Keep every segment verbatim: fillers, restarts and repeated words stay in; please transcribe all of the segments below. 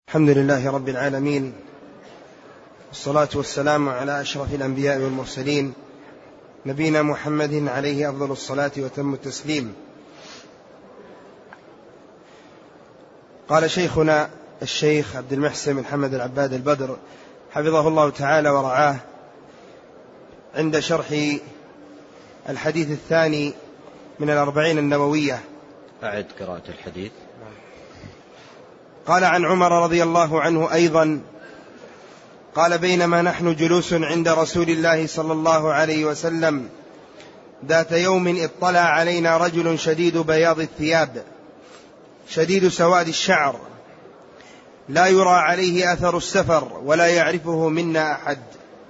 الحمد لله رب العالمين، والصلاة والسلام على أشرف الأنبياء والمرسلين، نبينا محمد عليه أفضل الصلاة وتم التسليم. قال شيخنا الشيخ عبد المحسن بن محمد العباد البدر حفظه الله تعالى ورعاه عند شرح الحديث الثاني من الأربعين النووية. أعد قراءة الحديث. قال عن عمر رضي الله عنه أيضا قال: بينما نحن جلوس عند رسول الله صلى الله عليه وسلم ذات يوم اطلع علينا رجل شديد بياض الثياب شديد سواد الشعر، لا يرى عليه أثر السفر ولا يعرفه منا أحد،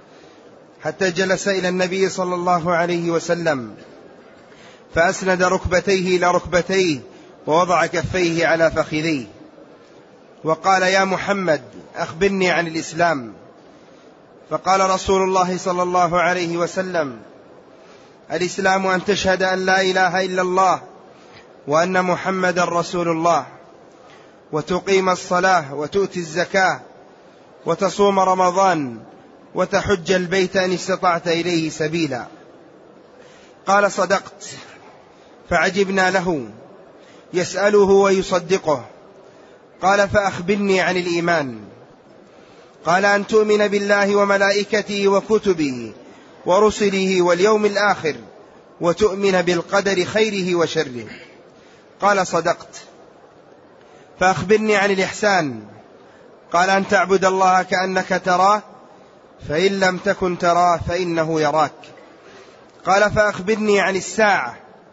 حتى جلس إلى النبي صلى الله عليه وسلم فأسند ركبتيه إلى ركبتيه ووضع كفيه على فخذيه وقال: يا محمد أخبرني عن الإسلام. فقال رسول الله صلى الله عليه وسلم: الإسلام أن تشهد أن لا إله إلا الله وأن محمد رسول الله، وتقيم الصلاة وتؤتي الزكاة وتصوم رمضان وتحج البيت إن استطعت إليه سبيلا. قال: صدقت. فعجبنا له يسأله ويصدقه. قال: فأخبرني عن الإيمان. قال: أن تؤمن بالله وملائكته وكتبه ورسله واليوم الآخر وتؤمن بالقدر خيره وشره. قال: صدقت. فأخبرني عن الإحسان. قال: أن تعبد الله كأنك تراه فإن لم تكن تراه فإنه يراك. قال: فأخبرني عن الساعة.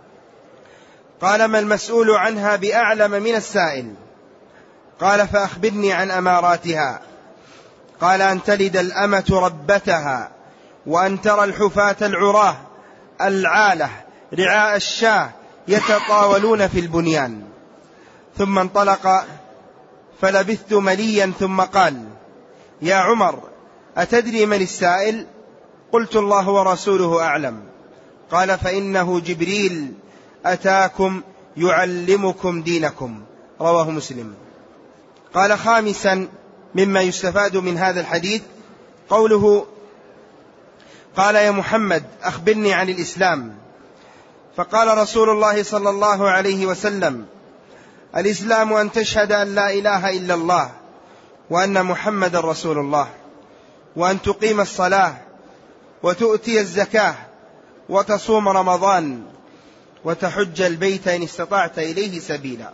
قال: ما المسؤول عنها بأعلم من السائل. قال: فأخبرني عن أماراتها. قال: أن تلد الأمة ربتها، وأن ترى الحفاة العراه العالة رعاء الشاة يتطاولون في البنيان. ثم انطلق فلبثت مليا ثم قال: يا عمر أتدري من السائل؟ قلت: الله ورسوله أعلم. قال: فإنه جبريل أتاكم يعلمكم دينكم. رواه مسلم. قال: خامسا مما يستفاد من هذا الحديث قوله: قال: يا محمد أخبرني عن الإسلام. فقال رسول الله صلى الله عليه وسلم: الإسلام أن تشهد أن لا إله إلا الله وأن محمد رسول الله، وأن تقيم الصلاة وتؤتي الزكاة وتصوم رمضان وتحج البيت إن استطعت إليه سبيلا.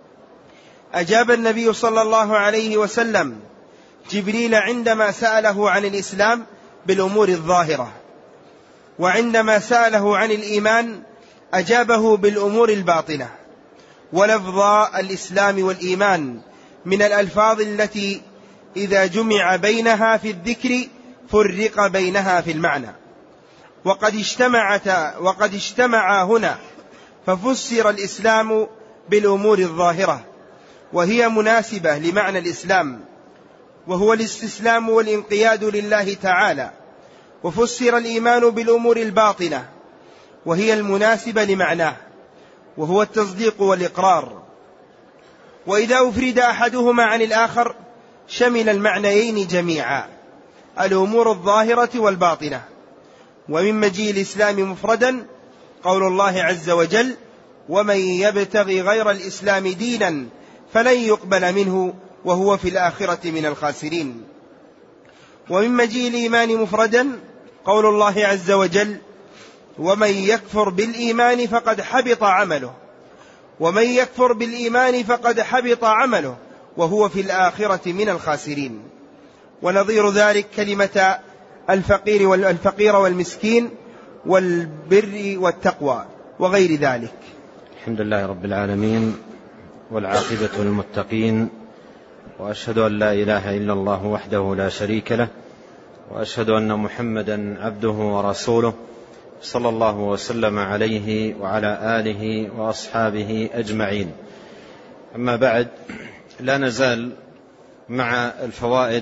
أجاب النبي صلى الله عليه وسلم جبريل عندما سأله عن الإسلام بالأمور الظاهرة، وعندما سأله عن الإيمان أجابه بالأمور الباطنة. ولفظ الإسلام والإيمان من الألفاظ التي إذا جمع بينها في الذكر فرق بينها في المعنى، وقد اجتمعتا وقد اجتمعا هنا ففسر الإسلام بالأمور الظاهرة وهي مناسبة لمعنى الإسلام، وهو الاستسلام والانقياد لله تعالى. وفسر الإيمان بالأمور الباطنة وهي المناسبة لمعناه، وهو التصديق والإقرار. وإذا أفرد أحدهما عن الآخر شمل المعنيين جميعا، الأمور الظاهرة والباطنة. ومن مجيء الإسلام مفردا قول الله عز وجل: ومن يبتغي غير الإسلام دينا فلن يقبل منه وهو في الآخرة من الخاسرين. ومن مجيء الإيمان مفردا قول الله عز وجل: ومن يكفر بالإيمان فقد حبط عمله ومن يكفر بالإيمان فقد حبط عمله وهو في الآخرة من الخاسرين. ونظير ذلك كلمة الفقير والفقير والمسكين والبر والتقوى وغير ذلك. الحمد لله رب العالمين، والعاقبة للمتقين، وأشهد أن لا إله إلا الله وحده لا شريك له، وأشهد أن محمدا عبده ورسوله صلى الله وسلم عليه وعلى آله وأصحابه أجمعين. أما بعد، لا نزال مع الفوائد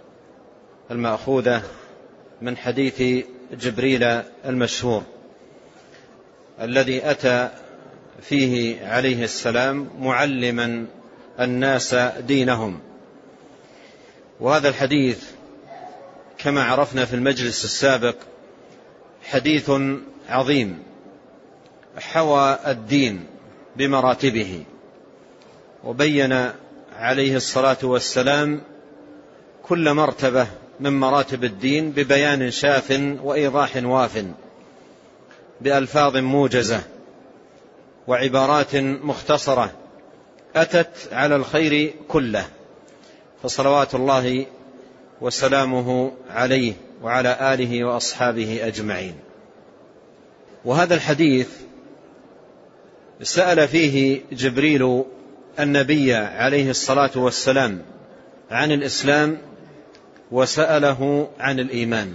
المأخوذة من حديث جبريل المشهور الذي أتى فيه عليه السلام معلما الناس دينهم، وهذا الحديث كما عرفنا في المجلس السابق حديث عظيم حوى الدين بمراتبه، وبين عليه الصلاة والسلام كل مرتبة من مراتب الدين ببيان شاف وإيضاح واف بألفاظ موجزة وعبارات مختصرة أتت على الخير كله، فصلوات الله وسلامه عليه وعلى آله وأصحابه أجمعين. وهذا الحديث سأل فيه جبريل النبي عليه الصلاة والسلام عن الإسلام وسأله عن الإيمان،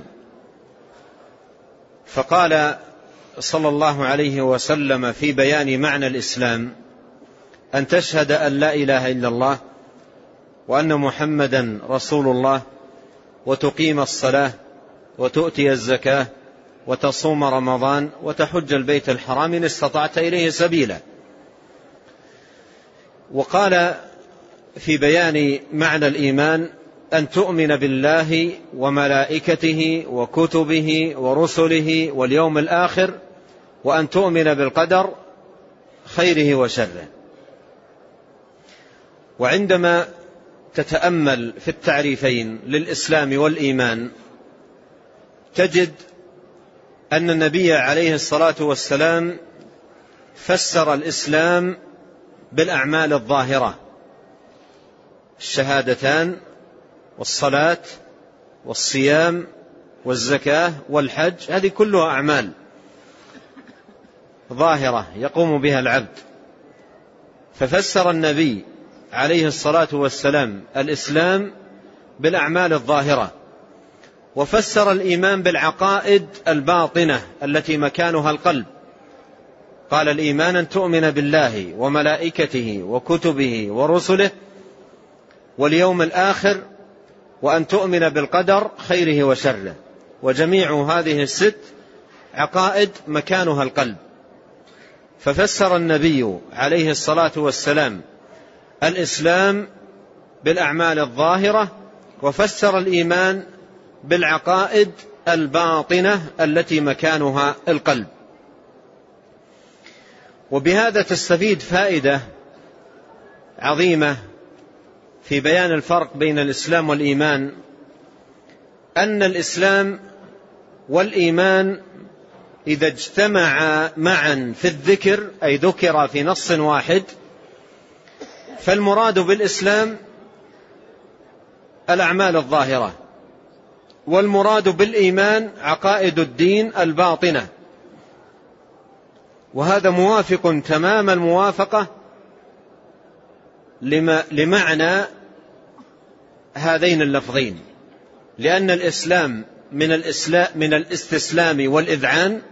فقال صلى الله عليه وسلم في بيان معنى الإسلام أن تشهد أن لا إله إلا الله وأن محمدا رسول الله وتقيم الصلاة وتؤتي الزكاة وتصوم رمضان وتحج البيت الحرام إن استطعت إليه سبيلا. وقال في بيان معنى الإيمان أن تؤمن بالله وملائكته وكتبه ورسله واليوم الآخر، وأن تؤمن بالقدر خيره وشره. وعندما تتأمل في التعريفين للإسلام والإيمان تجد أن النبي عليه الصلاة والسلام فسر الإسلام بالأعمال الظاهرة، الشهادتان والصلاة والصيام والزكاة والحج، هذه كلها أعمال ظاهرة يقوم بها العبد. ففسر النبي عليه الصلاة والسلام الإسلام بالأعمال الظاهرة، وفسر الإيمان بالعقائد الباطنة التي مكانها القلب. قال الإيمان أن تؤمن بالله وملائكته وكتبه ورسله واليوم الآخر، وأن تؤمن بالقدر خيره وشره. وجميع هذه الست عقائد مكانها القلب. ففسر النبي عليه الصلاة والسلام الإسلام بالأعمال الظاهرة، وفسر الإيمان بالعقائد الباطنة التي مكانها القلب. وبهذا تستفيد فائدة عظيمة في بيان الفرق بين الإسلام والإيمان، أن الإسلام والإيمان إذا اجتمعا معا في الذكر، أي ذكر في نص واحد، فالمراد بالإسلام الأعمال الظاهرة، والمراد بالإيمان عقائد الدين الباطنة. وهذا موافق تمام الموافقة لمعنى هذين اللفظين، لأن الإسلام من الإسلام من الاستسلام والإذعان،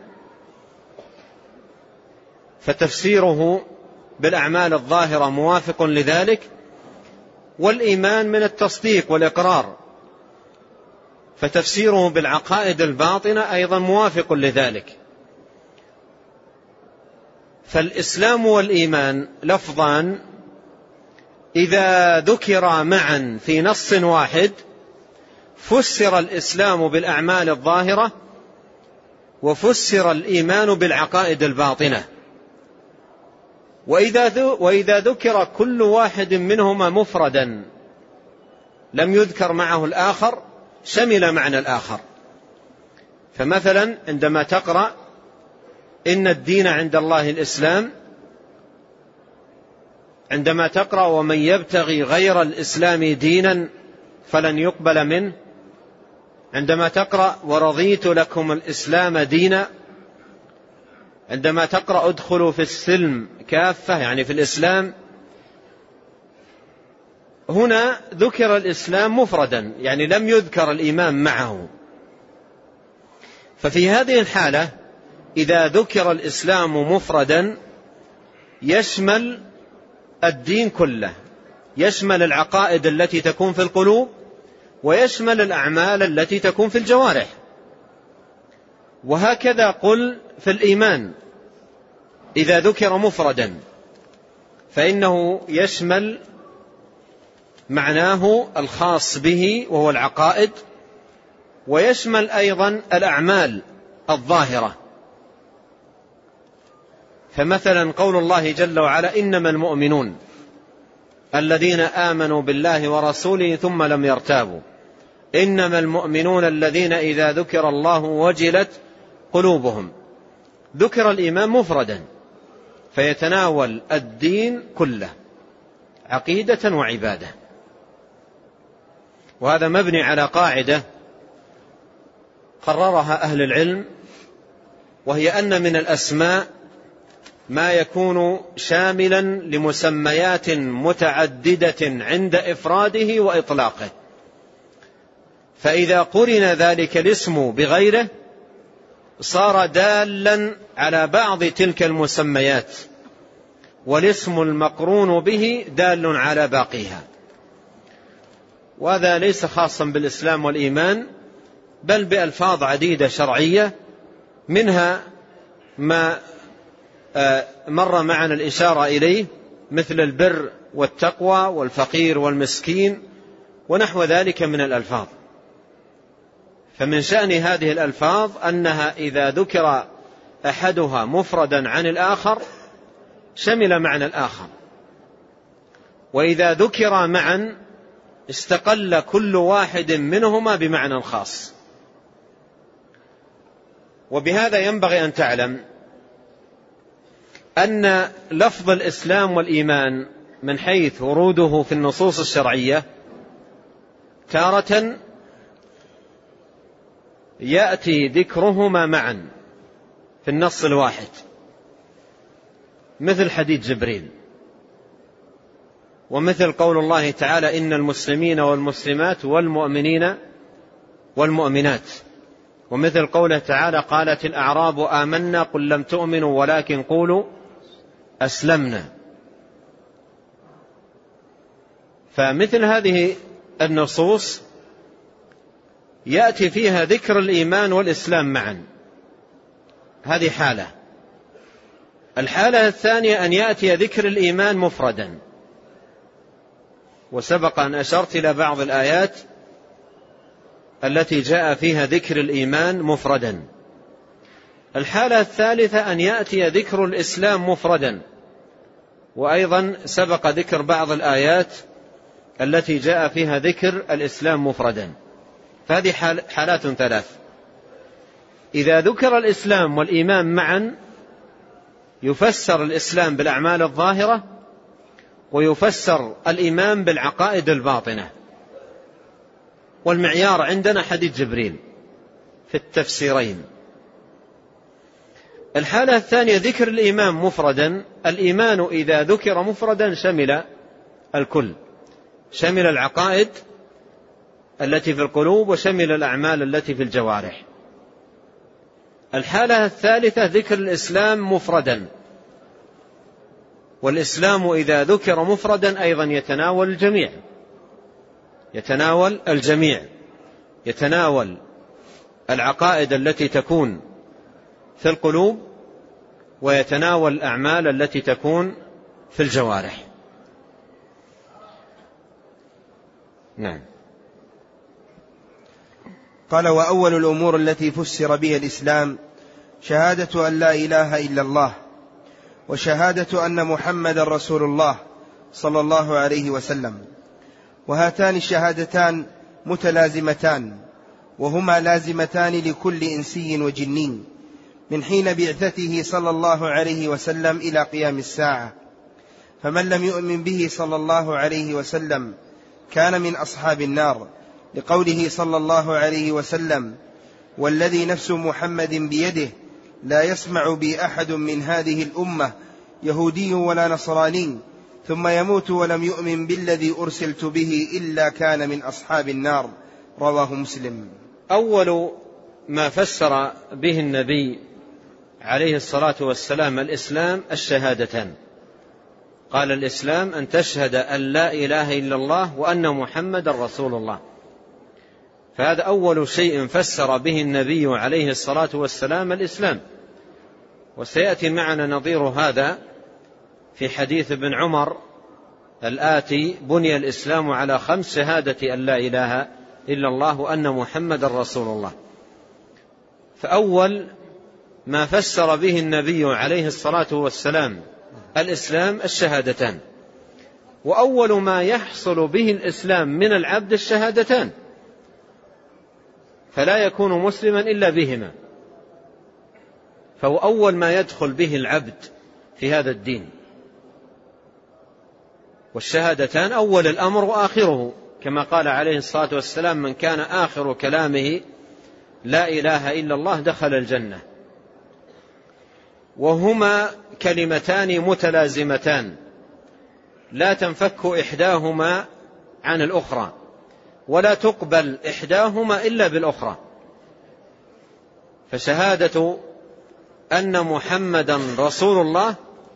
فتفسيره بالأعمال الظاهرة موافق لذلك، والإيمان من التصديق والإقرار، فتفسيره بالعقائد الباطنة أيضا موافق لذلك. فالإسلام والإيمان لفظان إذا ذكرا معا في نص واحد فسر الإسلام بالأعمال الظاهرة، وفسر الإيمان بالعقائد الباطنة. وإذا وإذا ذكر كل واحد منهما مفردا لم يذكر معه الآخر شمل معنى الآخر. فمثلا عندما تقرأ إن الدين عند الله الإسلام، عندما تقرأ ومن يبتغي غير الإسلام دينا فلن يقبل منه، عندما تقرأ ورضيت لكم الإسلام دينا، عندما تقرأ ادخلوا في السلم كافة يعني في الإسلام، هنا ذكر الإسلام مفردا يعني لم يذكر الإيمان معه. ففي هذه الحالة إذا ذكر الإسلام مفردا يشمل الدين كله، يشمل العقائد التي تكون في القلوب، ويشمل الأعمال التي تكون في الجوارح. وهكذا قل في الإيمان إذا ذكر مفردا فإنه يشمل معناه الخاص به وهو العقائد، ويشمل أيضا الأعمال الظاهرة. فمثلا قول الله جل وعلا: إنما المؤمنون الذين آمنوا بالله ورسوله ثم لم يرتابوا. إنما المؤمنون الذين إذا ذكر الله وجلت قلوبهم. ذكر الإيمان مفردا فيتناول الدين كله، عقيدة وعبادة. وهذا مبني على قاعدة قررها أهل العلم، وهي أن من الأسماء ما يكون شاملا لمسميات متعددة عند إفراده وإطلاقه، فإذا قرن ذلك الاسم بغيره صار دالا على بعض تلك المسميات، والاسم المقرون به دال على باقيها. وهذا ليس خاصا بالإسلام والإيمان، بل بألفاظ عديدة شرعية، منها ما مر معنا الإشارة إليه مثل البر والتقوى والفقير والمسكين ونحو ذلك من الألفاظ. فمن شأن هذه الألفاظ أنها إذا ذكر أحدها مفردا عن الآخر شمل معنى الآخر، وإذا ذكر معا استقل كل واحد منهما بمعنى خاص. وبهذا ينبغي أن تعلم أن لفظ الإسلام والإيمان من حيث وروده في النصوص الشرعية تارة يأتي ذكرهما معا في النص الواحد، مثل حديث جبريل، ومثل قول الله تعالى: إن المسلمين والمسلمات والمؤمنين والمؤمنات، ومثل قوله تعالى: قالت الأعراب آمنا قل لم تؤمنوا ولكن قولوا أسلمنا. فمثل هذه النصوص يأتي فيها ذكر الإيمان والإسلام معا، هذه حالة. الحالة الثانية أن يأتي ذكر الإيمان مفردا، وسبق أن أشرت إلى بعض الآيات التي جاء فيها ذكر الإيمان مفردا. الحالة الثالثة أن يأتي ذكر الإسلام مفردا، وأيضا سبق ذكر بعض الآيات التي جاء فيها ذكر الإسلام مفردا. فهذه حالات ثلاث. إذا ذكر الإسلام والإيمان معا يفسر الإسلام بالأعمال الظاهرة، ويفسر الإيمان بالعقائد الباطنة. والمعيار عندنا حديث جبريل في التفسيرين. الحالة الثانية ذكر الإيمان مفردا. الإيمان إذا ذكر مفردا شمل الكل، شمل العقائد التي في القلوب وشمل الأعمال التي في الجوارح. الحالة الثالثة ذكر الإسلام مفردا، والإسلام إذا ذكر مفردا أيضا يتناول الجميع، يتناول الجميع يتناول العقائد التي تكون في القلوب، ويتناول الأعمال التي تكون في الجوارح. نعم. قال: وأول الأمور التي فسر بها الإسلام شهادة أن لا إله إلا الله، وشهادة أن محمد رسول الله صلى الله عليه وسلم. وهاتان الشهادتان متلازمتان، وهما لازمتان لكل إنسي وجني من حين بعثته صلى الله عليه وسلم إلى قيام الساعة. فمن لم يؤمن به صلى الله عليه وسلم كان من أصحاب النار، لقوله صلى الله عليه وسلم: والذي نفس محمد بيده لا يسمع بي أحد من هذه الأمة يهودي ولا نصراني ثم يموت ولم يؤمن بالذي أرسلت به إلا كان من أصحاب النار. رواه مسلم. أول ما فسر به النبي عليه الصلاة والسلام الإسلام الشهادتان. قال: الإسلام أن تشهد أن لا إله إلا الله وأن محمد رسول الله. فهذا أول شيء فسر به النبي عليه الصلاة والسلام الإسلام. وسيأتي معنا نظير هذا في حديث ابن عمر الآتي بني الإسلام على خمس: شهادة أن لا إله إلا الله وأن محمد رسول الله. فأول ما فسر به النبي عليه الصلاة والسلام الإسلام الشهادتان، وأول ما يحصل به الإسلام من العبد الشهادتان، فلا يكون مسلما إلا بهما، فهو أول ما يدخل به العبد في هذا الدين. والشهادتان أول الأمر وآخره، كما قال عليه الصلاة والسلام: من كان آخر كلامه لا إله إلا الله دخل الجنة. وهما كلمتان متلازمتان لا تنفك إحداهما عن الأخرى، ولا تقبل إحداهما إلا بالأخرى. فشهادة أن محمدا رسول الله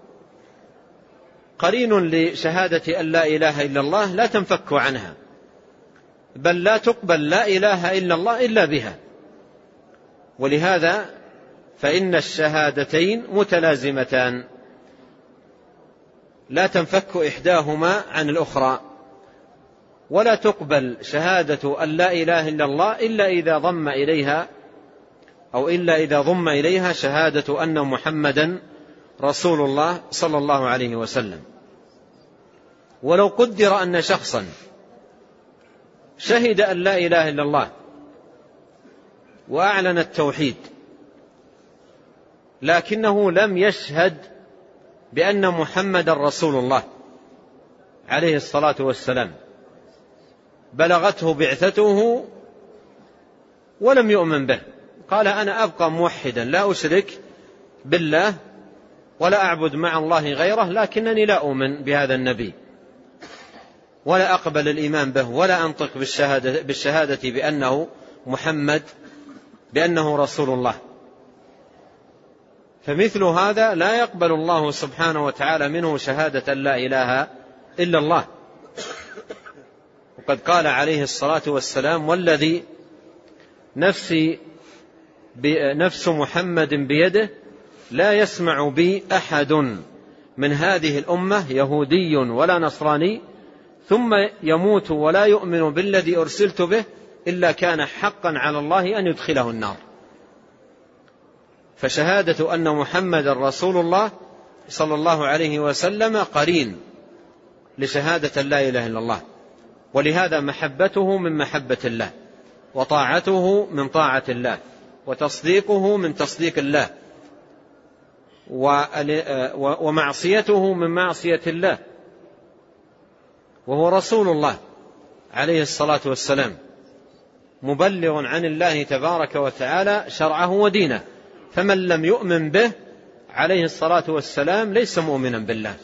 قرين لشهادة أن لا إله إلا الله، لا تنفك عنها، بل لا تقبل لا إله إلا الله إلا بها. ولهذا فإن الشهادتين متلازمتان لا تنفك إحداهما عن الأخرى، ولا تقبل شهادة أن لا إله إلا الله إلا إذا ضم إليها أو إلا إذا ضم إليها شهادة أن محمدا رسول الله صلى الله عليه وسلم. ولو قدر أن شخصا شهد أن لا إله إلا الله وأعلن التوحيد، لكنه لم يشهد بأن محمدا رسول الله عليه الصلاة والسلام، بلغته بعثته ولم يؤمن به، قال: أنا أبقى موحدا لا أشرك بالله ولا أعبد مع الله غيره، لكنني لا أؤمن بهذا النبي ولا أقبل الإيمان به ولا أنطق بالشهادة, بالشهادة بأنه محمد بأنه رسول الله. فمثل هذا لا يقبل الله سبحانه وتعالى منه شهادة لا إله إلا الله. وقد قال عليه الصلاة والسلام: والذي نفسي نفس محمد بيده لا يسمع بي أحد من هذه الأمة يهودي ولا نصراني ثم يموت ولا يؤمن بالذي أرسلت به إلا كان حقا على الله أن يدخله النار. فشهادة أن محمد رسول الله صلى الله عليه وسلم قرين لشهادة لا إله إلا الله، ولهذا محبته من محبة الله، وطاعته من طاعة الله، وتصديقه من تصديق الله، ومعصيته من معصية الله، وهو رسول الله عليه الصلاة والسلام، مبلغ عن الله تبارك وتعالى شرعه ودينه. فمن لم يؤمن به عليه الصلاة والسلام ليس مؤمنا بالله،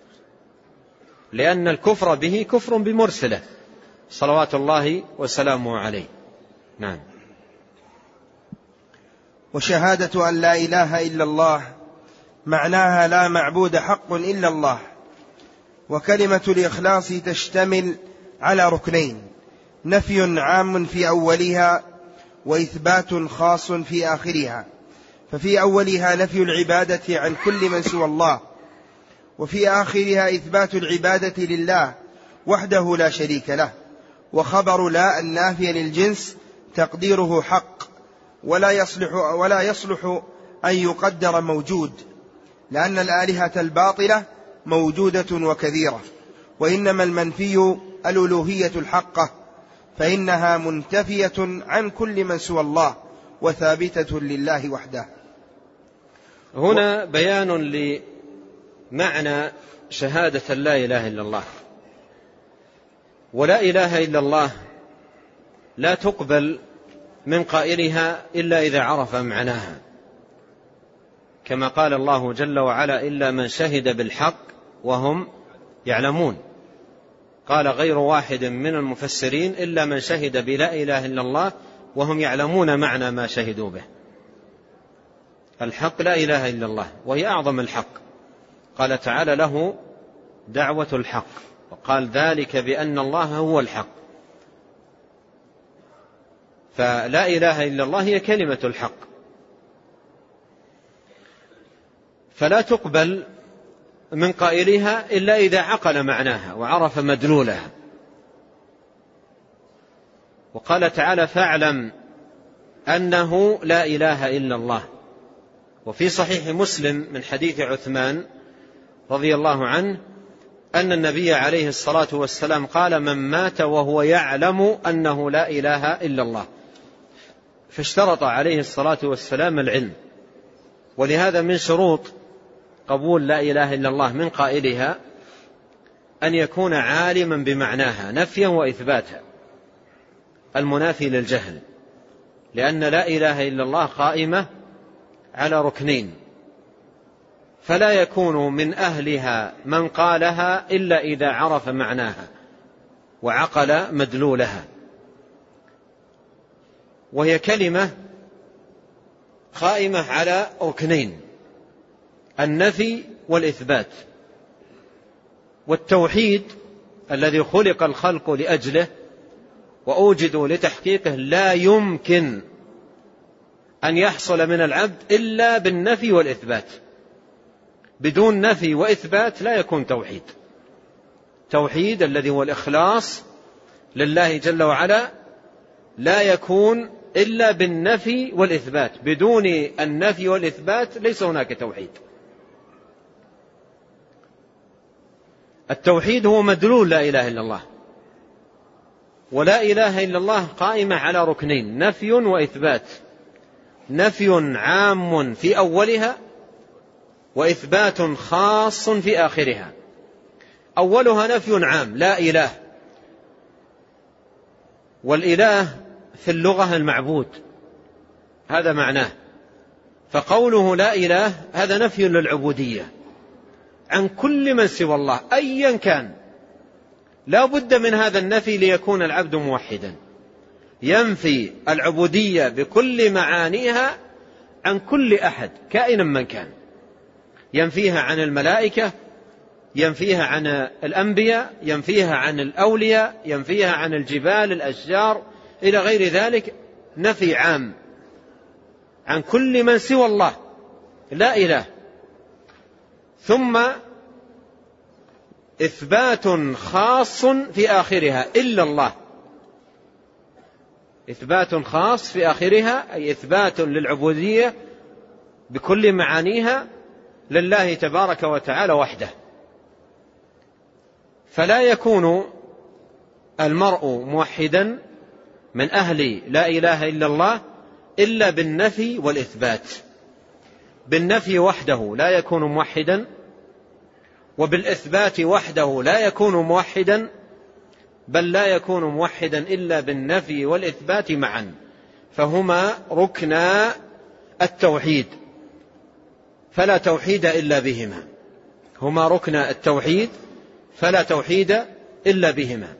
لأن الكفر به كفر بمرسله صلوات الله وسلامه عليه. نعم. وشهادة أن لا إله إلا الله معناها لا معبود حق إلا الله. وكلمة الإخلاص تشتمل على ركنين: نفي عام في أولها وإثبات خاص في آخرها. ففي أولها نفي العبادة عن كل من سوى الله، وفي آخرها إثبات العبادة لله وحده لا شريك له. وخبر لا النافية للجنس تقديره حق، ولا يصلح, ولا يصلح أن يقدر موجود، لأن الآلهة الباطلة موجودة وكثيرة، وإنما المنفي الألوهية الحقة، فإنها منتفية عن كل من سوى الله وثابتة لله وحده. هنا بيان لمعنى شهادة لا إله إلا الله. ولا إله إلا الله لا تقبل من قائلها إلا إذا عرف معناها، كما قال الله جل وعلا: إلا من شهد بالحق وهم يعلمون. قال غير واحد من المفسرين: إلا من شهد بلا إله إلا الله وهم يعلمون معنى ما شهدوا به. الحق لا إله إلا الله، وهي أعظم الحق. قال تعالى: له دعوة الحق، وقال: ذلك بأن الله هو الحق. فلا إله إلا الله هي كلمة الحق، فلا تقبل من قائلها إلا إذا عقل معناها وعرف مدلولها. وقال تعالى: فاعلم أنه لا إله إلا الله. وفي صحيح مسلم من حديث عثمان رضي الله عنه أن النبي عليه الصلاة والسلام قال: من مات وهو يعلم أنه لا إله إلا الله. فاشترط عليه الصلاة والسلام العلم. ولهذا من شروط قبول لا إله إلا الله من قائلها أن يكون عالما بمعناها نفيا وإثباتا، المنافي للجهل، لأن لا إله إلا الله قائمة على ركنين، فلا يكون من أهلها من قالها إلا إذا عرف معناها وعقل مدلولها. وهي كلمة قائمة على ركنين: النفي والإثبات. والتوحيد الذي خلق الخلق لأجله وأوجدوا لتحقيقه لا يمكن أن يحصل من العبد إلا بالنفي والإثبات. بدون نفي وإثبات لا يكون توحيد. توحيد الذي هو الإخلاص لله جل وعلا لا يكون إلا بالنفي والإثبات. بدون النفي والإثبات ليس هناك توحيد. التوحيد هو مدلول لا إله إلا الله، ولا إله إلا الله قائمة على ركنين: نفي وإثبات. نفي عام في أولها، وإثبات خاص في آخرها. أولها نفي عام: لا إله. والإله في اللغة المعبود، هذا معناه. فقوله لا إله هذا نفي للعبودية عن كل من سوى الله أيا كان. لا بد من هذا النفي ليكون العبد موحدا. ينفي العبودية بكل معانيها عن كل أحد كائنا من كان. ينفيها عن الملائكة، ينفيها عن الأنبياء، ينفيها عن الأولياء، ينفيها عن الجبال، الأشجار، إلى غير ذلك. نفي عام عن كل من سوى الله، لا إله. ثم إثبات خاص في آخرها: إلا الله. إثبات خاص في آخرها أي إثبات للعبودية بكل معانيها لله تبارك وتعالى وحده. فلا يكون المرء موحدا من أهل لا إله إلا الله إلا بالنفي والإثبات. بالنفي وحده لا يكون موحدا، وبالإثبات وحده لا يكون موحدا، بل لا يكون موحدا إلا بالنفي والإثبات معا، فهما ركنا التوحيد، فلا توحيد إلا بهما. هما ركنا التوحيد فلا توحيد إلا بهما.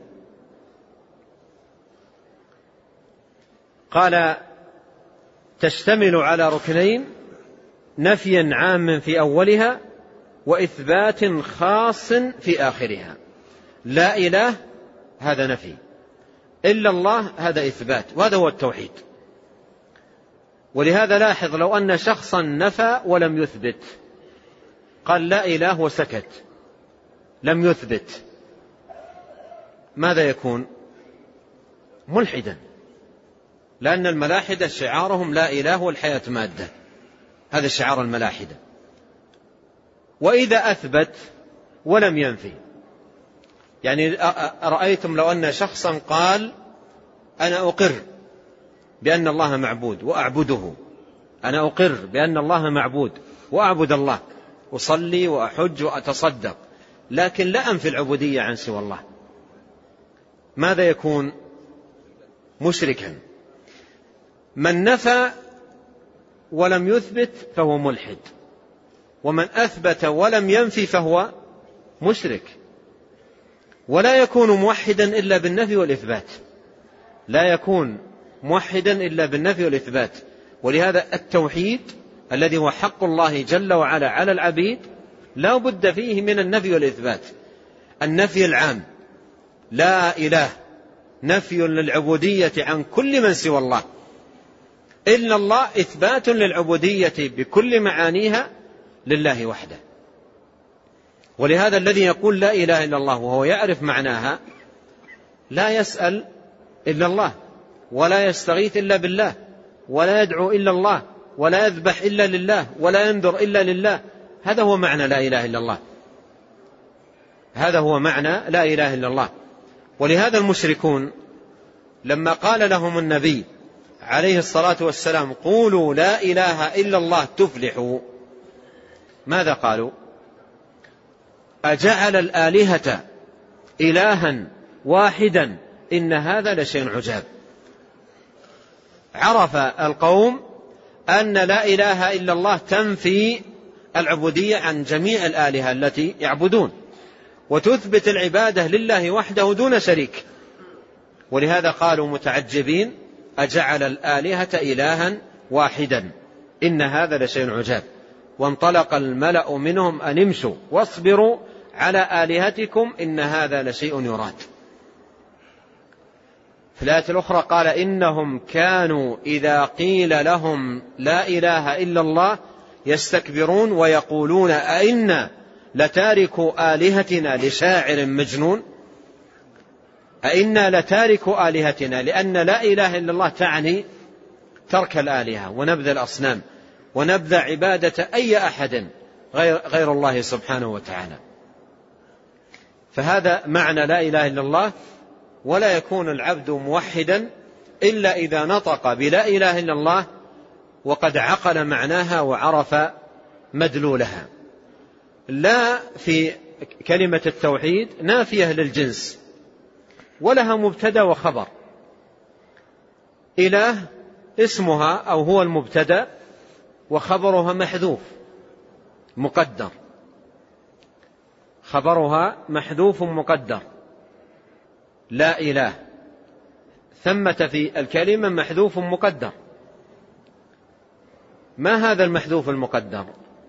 قال: تشتمل على ركنين: نفي عام في أولها، وإثبات خاص في آخرها. لا إله هذا نفي، إلا الله هذا إثبات، وهذا هو التوحيد. ولهذا لاحظ لو أن شخصا نفى ولم يثبت، قال لا إله وسكت، لم يثبت، ماذا يكون؟ ملحدا، لأن الملاحدة شعارهم لا إله والحياة مادة، هذا شعار الملاحدة. وإذا أثبت ولم ينفي، يعني أرأيتم لو أن شخصا قال أنا أقر بأن الله معبود وأعبده، أنا أقر بأن الله معبود وأعبد الله، أصلي وأحج وأتصدق، لكن لا أنفي العبودية عن سوى الله، ماذا يكون؟ مشركا. من نفى ولم يثبت فهو ملحد، ومن أثبت ولم ينفي فهو مشرك. ولا يكون موحدا إلا بالنفي والإثبات، لا يكون موحدا إلا بالنفي والإثبات. ولهذا التوحيد الذي هو حق الله جل وعلا على العبيد لا بد فيه من النفي والإثبات. النفي العام: لا إله، نفي للعبودية عن كل من سوى الله. إلا الله إثبات للعبودية بكل معانيها لله وحده. ولهذا الذي يقول لا إله إلا الله وهو يعرف معناها لا يسأل إلا الله، ولا يستغيث إلا بالله، ولا يدعو إلا الله، ولا يذبح إلا لله، ولا ينذر إلا لله. هذا هو معنى لا إله إلا الله، هذا هو معنى لا إله إلا الله. ولهذا المشركون لما قال لهم النبي عليه الصلاة والسلام قولوا لا إله إلا الله تفلحوا، ماذا قالوا؟ أجعل الآلهة إلها واحدا إن هذا لشيء عجاب. عرف القوم أن لا إله إلا الله تنفي العبودية عن جميع الآلهة التي يعبدون، وتثبت العبادة لله وحده دون شريك. ولهذا قالوا متعجبين أجعل الآلهة إلها واحدا إن هذا لشيء عجاب. وانطلق الملأ منهم أن امشوا واصبروا على آلهتكم إن هذا لشيء يراد. في الآية الأخرى قال إنهم كانوا إذا قيل لهم لا إله إلا الله يستكبرون ويقولون أئنا لتاركوا آلهتنا لشاعر مجنون. أئنا لتاركوا آلهتنا، لأن لا إله إلا الله تعني ترك الآلهة ونبذ الأصنام ونبذ عبادة أي أحد غير, غير الله سبحانه وتعالى. فهذا معنى لا إله إلا الله. ولا يكون العبد موحدا إلا إذا نطق بلا إله إلا الله وقد عقل معناها وعرف مدلولها. لا في كلمة التوحيد نافية للجنس، ولها مبتدأ وخبر. إله اسمها أو هو المبتدأ، وخبرها محذوف مقدر، خبرها محذوف مقدر. لا إله ثمة في الكلمة محذوف مقدر. ما هذا المحذوف المقدر؟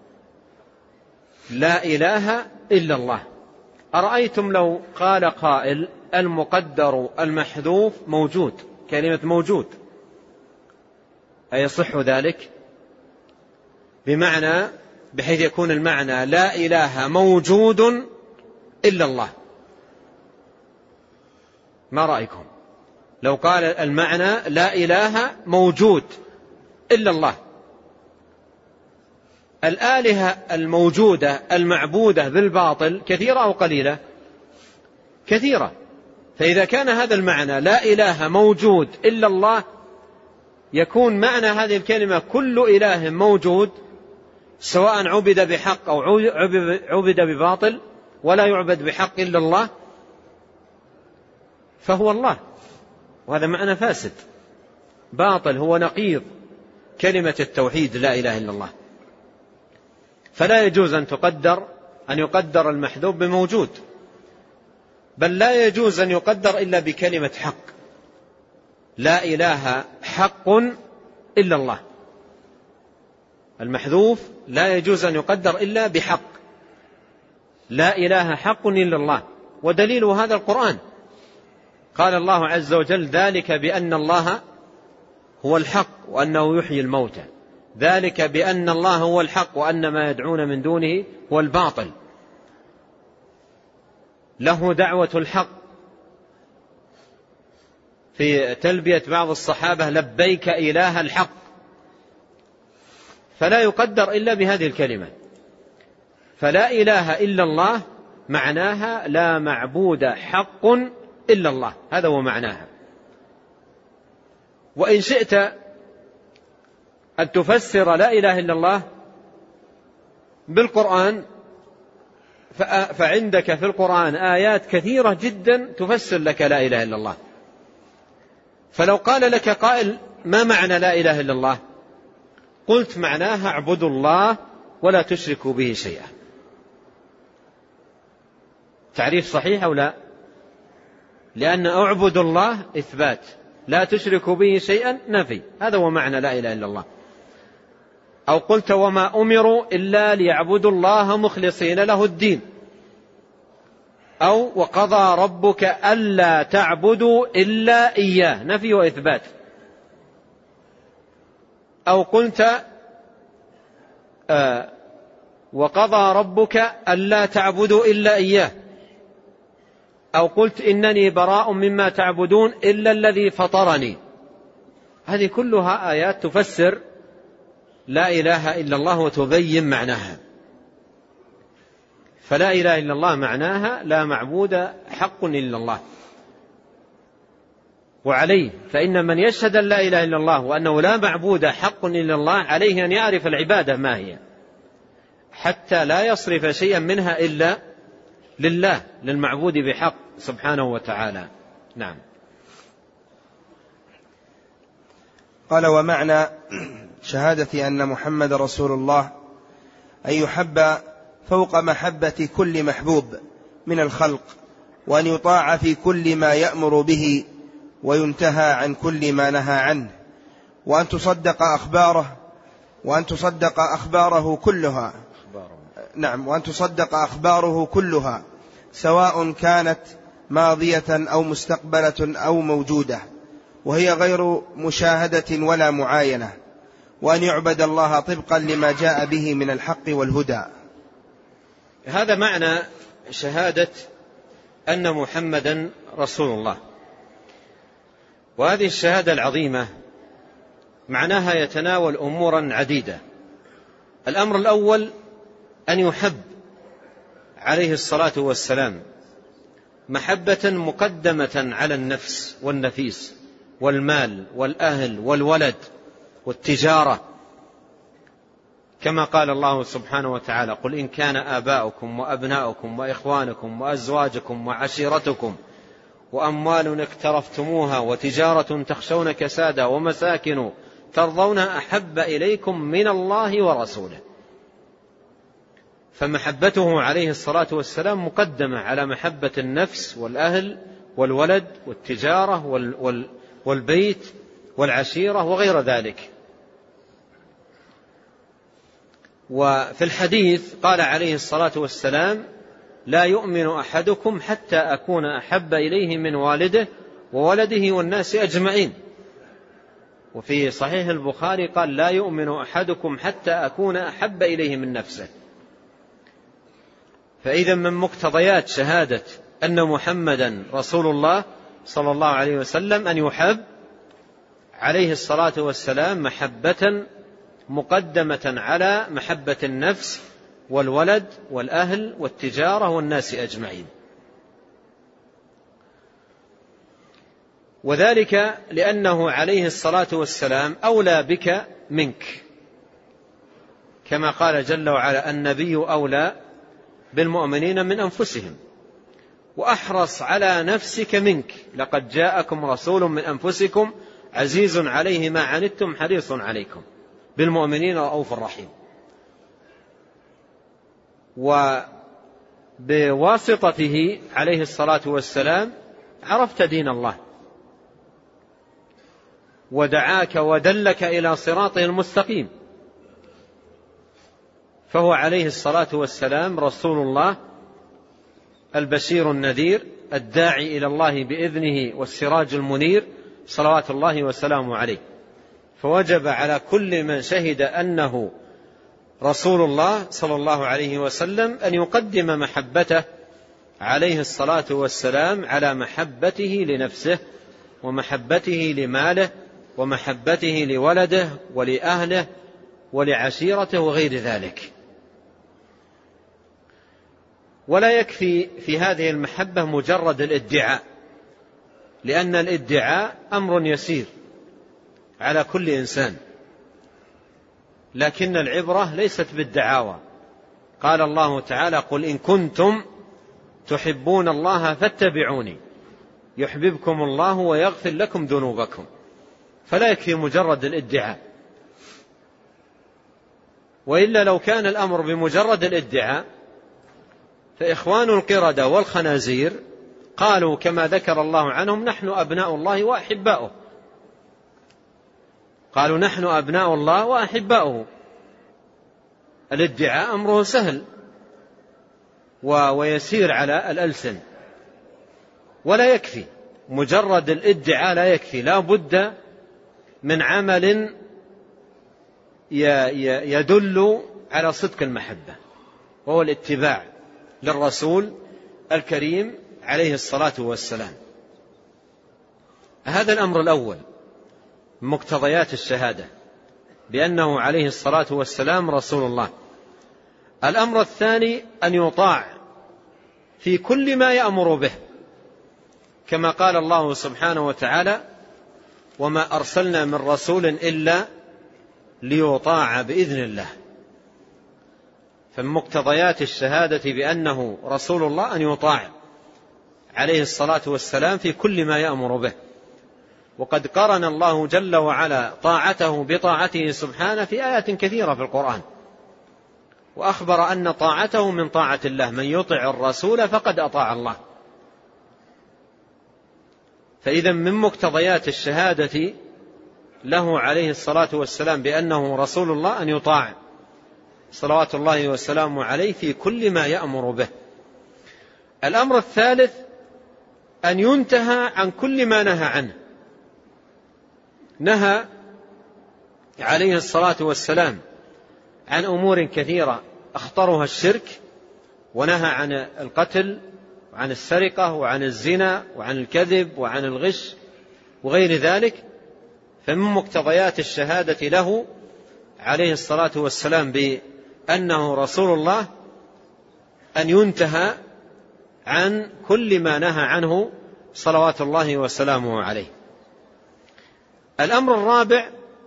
لا إله إلا الله. أرأيتم لو قال قائل المقدر المحذوف موجود، كلمة موجود، أيصح ذلك؟ بمعنى بحيث يكون المعنى لا إله موجود إلا الله. ما رأيكم لو قال المعنى لا إله موجود إلا الله؟ الآلهة الموجودة المعبودة بالباطل كثيرة أو قليلة؟ كثيرة. فإذا كان هذا المعنى لا إله موجود إلا الله، يكون معنى هذه الكلمة كل إله موجود سواء عبد بحق أو عبد بباطل، ولا يعبد بحق إلا الله، فهو الله. وهذا معنى فاسد باطل، هو نقيض كلمة التوحيد لا إله إلا الله. فلا يجوز أن تقدر أن يقدر المحذوف بموجود، بل لا يجوز أن يقدر إلا بكلمة حق. لا إله حق إلا الله. المحذوف لا يجوز أن يقدر إلا بحق. لا إله حق إلا الله. ودليل هذا القرآن، قال الله عز وجل ذلك بأن الله هو الحق وأنه يحيي الموتى، ذلك بأن الله هو الحق وأن ما يدعون من دونه هو الباطل. له دعوة الحق. في تلبية بعض الصحابة لبيك إله الحق، فلا يقدر إلا بهذه الكلمة. فلا إله إلا الله معناها لا معبود حق إلا الله، هذا هو معناها. وإن شئت أن تفسر لا إله إلا الله بالقرآن، فعندك في القرآن آيات كثيرة جدا تفسر لك لا إله إلا الله. فلو قال لك قائل ما معنى لا إله إلا الله؟ قلت معناها اعبدوا الله ولا تشركوا به شيئا. تعريف صحيح أو لا؟ لأن اعبدوا الله إثبات، لا تشركوا به شيئا نفي، هذا هو معنى لا إله إلا الله. أو قلت وما أمروا إلا ليعبدوا الله مخلصين له الدين، أو وقضى ربك ألا تعبدوا إلا إياه، نفي وإثبات. أو قلت آه وقضى ربك ألا تعبدوا إلا إياه، أو قلت إنني براء مما تعبدون إلا الذي فطرني. هذه كلها آيات تفسر لا إله إلا الله وتبين معناها. فلا إله إلا الله معناها لا معبود حق إلا الله، وعليه فإن من يشهد أن لا إله إلا الله وأنه لا معبود حق إلا الله عليه أن يعرف العبادة ما هي، حتى لا يصرف شيئا منها إلا لله، للمعبود بحق سبحانه وتعالى. نعم. قال: ومعنى شهادة أن محمد رسول الله أن يحب فوق محبة كل محبوب من الخلق، وأن يطاع في كل ما يأمر به وينتهى عن كل ما نهى عنه، وأن تصدق أخباره وأن تصدق أخباره كلها نعم وأن تصدق أخباره كلها سواء كانت ماضية أو مستقبلة أو موجودة، وهي غير مشاهدة ولا معاينة، وأن يعبد الله طبقا لما جاء به من الحق والهدى. هذا معنى شهادة أن محمدا رسول الله. وهذه الشهادة العظيمة معناها يتناول أمورا عديدة. الأمر الأول أن يحب عليه الصلاة والسلام محبة مقدمة على النفس والنفيس والمال والأهل والولد والتجارة، كما قال الله سبحانه وتعالى: قل إن كان آباؤكم وأبناؤكم وإخوانكم وأزواجكم وعشيرتكم وأموال اقترفتموها وتجارة تخشون كسادها ومساكن ترضونها أحب إليكم من الله ورسوله. فمحبته عليه الصلاة والسلام مقدمة على محبة النفس والأهل والولد والتجارة والبيت والعشيرة وغير ذلك. وفي الحديث قال عليه الصلاة والسلام: لا يؤمن أحدكم حتى أكون أحب إليه من والده وولده والناس أجمعين. وفي صحيح البخاري قال: لا يؤمن أحدكم حتى أكون أحب إليه من نفسه. فإذا من مقتضيات شهادة أن محمدا رسول الله صلى الله عليه وسلم أن يحب عليه الصلاة والسلام محبة مقدمة على محبة النفس والولد والأهل والتجارة والناس أجمعين. وذلك لأنه عليه الصلاة والسلام أولى بك منك، كما قال جل وعلا: النبي أولى بالمؤمنين من أنفسهم وأحرص على نفسك منك، لقد جاءكم رسول من أنفسكم عزيز عليه ما عنتم حريص عليكم بالمؤمنين رؤوف رحيم. وبواسطته عليه الصلاة والسلام عرفت دين الله ودعاك ودلك إلى صراطه المستقيم. فهو عليه الصلاة والسلام رسول الله البشير النذير الداعي إلى الله بإذنه والسراج المنير صلوات الله وسلامه عليه. فوجب على كل من شهد أنه رسول الله صلى الله عليه وسلم أن يقدم محبته عليه الصلاة والسلام على محبته لنفسه ومحبته لماله ومحبته لولده ولأهله ولعشيرته وغير ذلك. ولا يكفي في هذه المحبة مجرد الادعاء، لأن الادعاء أمر يسير على كل إنسان، لكن العبرة ليست بالدعاوى. قال الله تعالى: قل إن كنتم تحبون الله فاتبعوني يحببكم الله ويغفر لكم ذنوبكم. فلا يكفي مجرد الادعاء، وإلا لو كان الأمر بمجرد الادعاء فإخوان القردة والخنازير قالوا كما ذكر الله عنهم: نحن أبناء الله وأحباؤه. قالوا: نحن أبناء الله وأحباؤه. الادعاء أمره سهل ويسير على الألسن، ولا يكفي مجرد الادعاء، لا يكفي، لا بد من عمل يدل على صدق المحبة. وهو الاتباع للرسول الكريم عليه الصلاة والسلام. هذا الأمر الأول، مقتضيات الشهادة بأنه عليه الصلاة والسلام رسول الله. الأمر الثاني أن يطاع في كل ما يأمر به، كما قال الله سبحانه وتعالى: وما أرسلنا من رسول إلا ليطاع بإذن الله. فمن مقتضيات الشهادة بأنه رسول الله أن يطاع عليه الصلاة والسلام في كل ما يأمر به. وقد قرن الله جل وعلا طاعته بطاعته سبحانه في آيات كثيرة في القرآن، وأخبر أن طاعته من طاعة الله، من يطع الرسول فقد أطاع الله. فإذا من مقتضيات الشهادة له عليه الصلاة والسلام بأنه رسول الله أن يطاع صلوات الله وسلامه عليه في كل ما يأمر به. الأمر الثالث أن ينتهى عن كل ما نهى عنه. نهى عليه الصلاة والسلام عن أمور كثيرة أخطرها الشرك، ونهى عن القتل وعن السرقة وعن الزنا وعن الكذب وعن الغش وغير ذلك. فمن مقتضيات الشهادة له عليه الصلاة والسلام بأنه رسول الله أن ينتهى عن كل ما نهى عنه صلوات الله وسلامه عليه. الأمر الرابع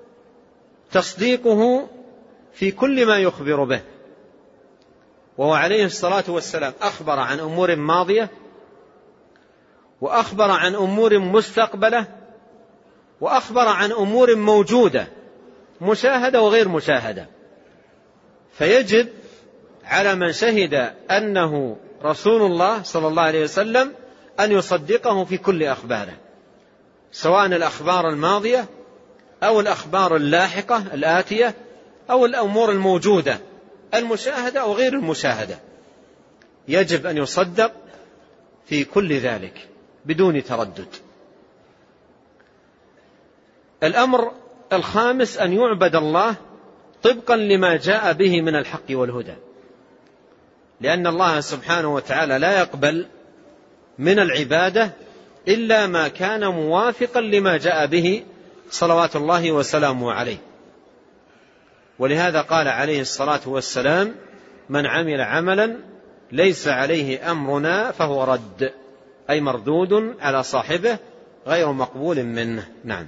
تصديقه في كل ما يخبر به، وهو عليه الصلاة والسلام أخبر عن أمور ماضية، وأخبر عن أمور مستقبلة، وأخبر عن أمور موجودة مشاهدة وغير مشاهدة. فيجب على من شهد أنه رسول الله صلى الله عليه وسلم أن يصدقه في كل أخباره، سواء الأخبار الماضية أو الأخبار اللاحقة الآتية أو الأمور الموجودة المشاهدة أو غير المشاهدة. يجب أن يصدق في كل ذلك بدون تردد. الأمر الخامس أن يعبد الله طبقا لما جاء به من الحق والهدى، لأن الله سبحانه وتعالى لا يقبل من العبادة إلا ما كان موافقا لما جاء به صلوات الله وسلامه عليه. ولهذا قال عليه الصلاة والسلام: من عمل عملا ليس عليه أمرنا فهو رد، أي مردود على صاحبه غير مقبول منه. نعم.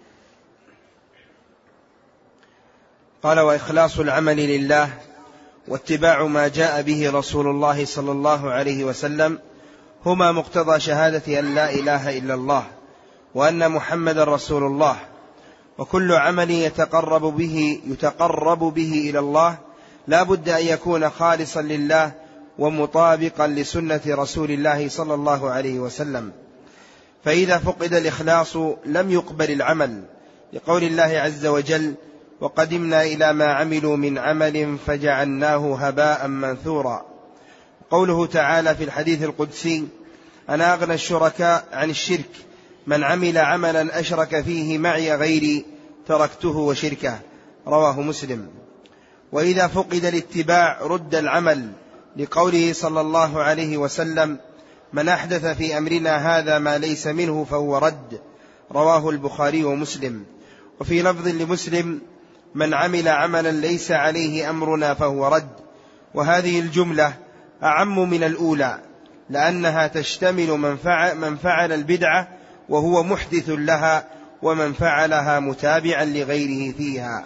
قال: وإخلاص العمل لله واتباع ما جاء به رسول الله صلى الله عليه وسلم هما مقتضى شهادة أن لا إله إلا الله وأن محمد رسول الله. وكل عمل يتقرب به يتقرب به إلى الله لا بد أن يكون خالصا لله ومطابقا لسنة رسول الله صلى الله عليه وسلم. فإذا فقد الإخلاص لم يقبل العمل، لقول الله عز وجل: وقدمنا إلى ما عملوا من عمل فجعلناه هباء منثورا. قوله تعالى في الحديث القدسي: أنا أغنى الشركاء عن الشرك، من عمل عملا أشرك فيه معي غيري تركته وشركه، رواه مسلم. وإذا فقد الاتباع رد العمل، لقوله صلى الله عليه وسلم: من أحدث في أمرنا هذا ما ليس منه فهو رد، رواه البخاري ومسلم. وفي لفظ لمسلم: من عمل عملا ليس عليه أمرنا فهو رد. وهذه الجملة أعم من الأولى، لأنها تشتمل من فعل, من فعل البدعة وهو محدث لها، ومن فعلها متابعا لغيره فيها.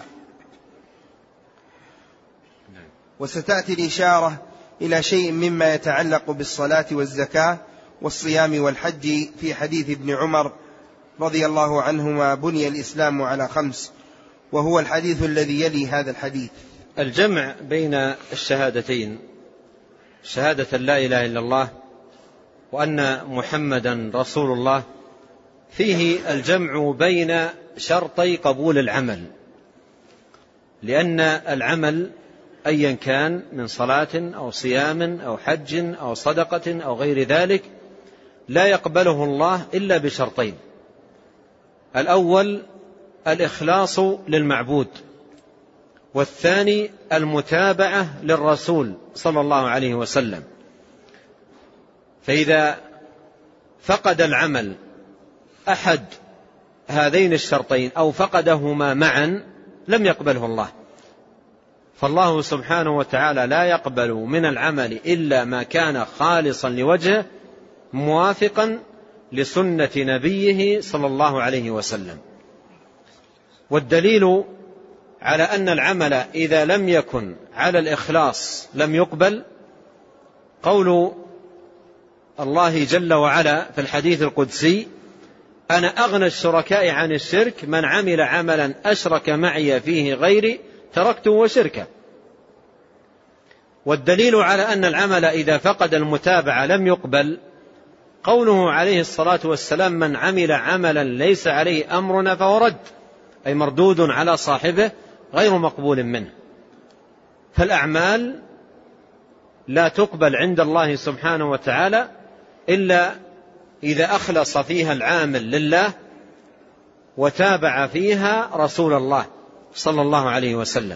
وستأتي الإشارة إلى شيء مما يتعلق بالصلاة والزكاة والصيام والحج في حديث ابن عمر رضي الله عنهما: بني الإسلام على خمس، وهو الحديث الذي يلي هذا الحديث. الجمع بين الشهادتين، شهادة لا إله إلا الله وأن محمدا رسول الله، فيه الجمع بين شرطي قبول العمل، لأن العمل أيا كان من صلاة أو صيام أو حج أو صدقة أو غير ذلك لا يقبله الله إلا بشرطين: الأول الإخلاص للمعبود، والثاني المتابعة للرسول صلى الله عليه وسلم. فإذا فقد العمل أحد هذين الشرطين أو فقدهما معا لم يقبله الله. فالله سبحانه وتعالى لا يقبل من العمل إلا ما كان خالصا لوجهه موافقا لسنة نبيه صلى الله عليه وسلم. والدليل على أن العمل إذا لم يكن على الإخلاص لم يقبل قول الله جل وعلا في الحديث القدسي: أنا أغنى الشركاء عن الشرك من عمل عملا أشرك معي فيه غيري تركته وشركه. والدليل على أن العمل إذا فقد المتابعة لم يقبل قوله عليه الصلاة والسلام: من عمل عملا ليس عليه أمرنا فهو رد، أي مردود على صاحبه غير مقبول منه. فالأعمال لا تقبل عند الله سبحانه وتعالى إلا إذا أخلص فيها العامل لله وتابع فيها رسول الله صلى الله عليه وسلم.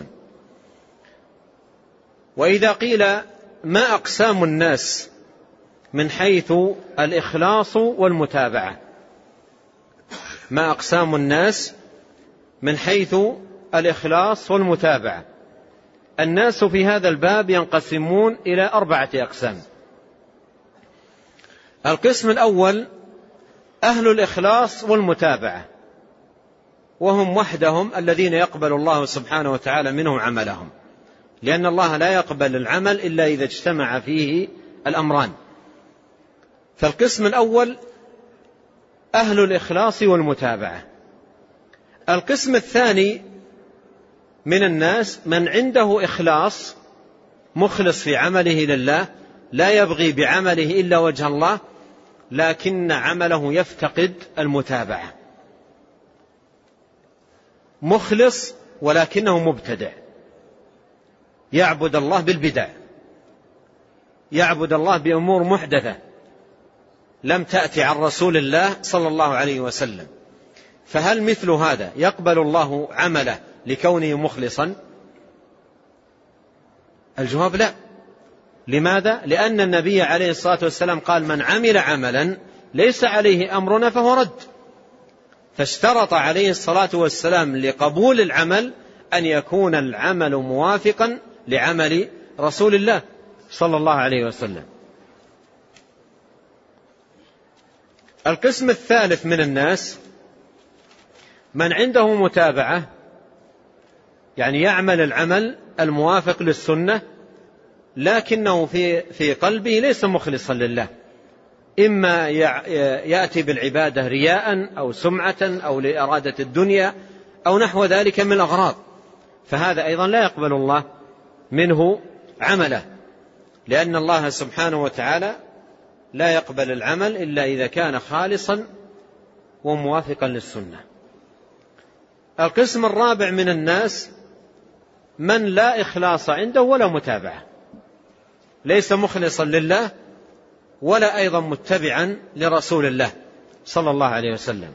وإذا قيل ما أقسام الناس من حيث الإخلاص والمتابعة، ما أقسام الناس من حيث الإخلاص والمتابعة؟ الناس في هذا الباب ينقسمون إلى أربعة أقسام. القسم الأول أهل الإخلاص والمتابعة، وهم وحدهم الذين يقبل الله سبحانه وتعالى منهم عملهم، لأن الله لا يقبل العمل إلا إذا اجتمع فيه الأمران. فالقسم الأول أهل الإخلاص والمتابعة. القسم الثاني من الناس من عنده إخلاص، مخلص في عمله لله، لا يبغي بعمله إلا وجه الله، لكن عمله يفتقد المتابعة. مخلص ولكنه مبتدع، يعبد الله بالبدع، يعبد الله بأمور محدثة لم تأتي عن رسول الله صلى الله عليه وسلم. فهل مثل هذا يقبل الله عمله لكونه مخلصا؟ الجواب لا. لماذا؟ لأن النبي عليه الصلاة والسلام قال: من عمل عملا ليس عليه أمرنا فهو رد. فاشترط عليه الصلاة والسلام لقبول العمل أن يكون العمل موافقا لعمل رسول الله صلى الله عليه وسلم. القسم الثالث من الناس من عنده متابعة، يعني يعمل العمل الموافق للسنة، لكنه في في قلبه ليس مخلصا لله، إما يأتي بالعبادة رياء أو سمعة أو لإرادة الدنيا أو نحو ذلك من الأغراض، فهذا أيضا لا يقبل الله منه عمله، لأن الله سبحانه وتعالى لا يقبل العمل إلا إذا كان خالصا وموافقا للسنة. القسم الرابع من الناس من لا إخلاص عنده ولا متابعة، ليس مخلصا لله ولا أيضا متبعا لرسول الله صلى الله عليه وسلم.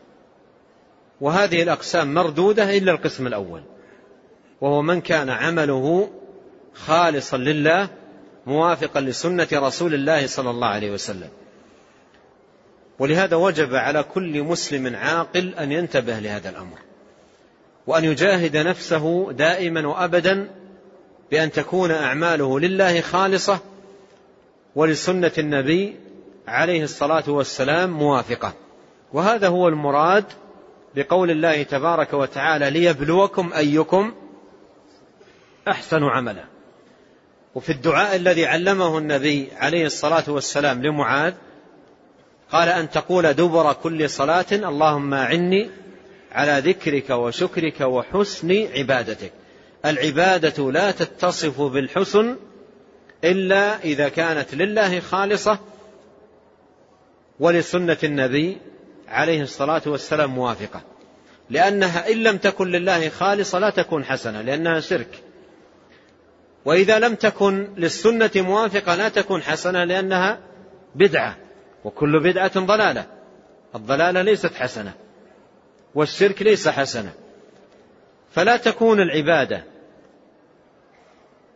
وهذه الأقسام مردودة إلا القسم الأول، وهو من كان عمله خالصا لله موافقا لسنة رسول الله صلى الله عليه وسلم. ولهذا وجب على كل مسلم عاقل أن ينتبه لهذا الأمر، وأن يجاهد نفسه دائما وأبدا بأن تكون أعماله لله خالصة ولسنة النبي عليه الصلاة والسلام موافقة. وهذا هو المراد بقول الله تبارك وتعالى: ليبلوكم أيكم أحسن عملا. وفي الدعاء الذي علمه النبي عليه الصلاة والسلام لمعاذ قال: أن تقول دبر كل صلاة: اللهم أعني على ذكرك وشكرك وحسن عبادتك. العبادة لا تتصف بالحسن إلا إذا كانت لله خالصة ولسنة النبي عليه الصلاة والسلام موافقة، لأنها إن لم تكن لله خالصة لا تكون حسنة، لأنها شرك. وإذا لم تكن للسنة موافقة لا تكون حسنة، لأنها بدعة، وكل بدعة ضلالة. الضلالة ليست حسنة والشرك ليس حسنة. فلا تكون العبادة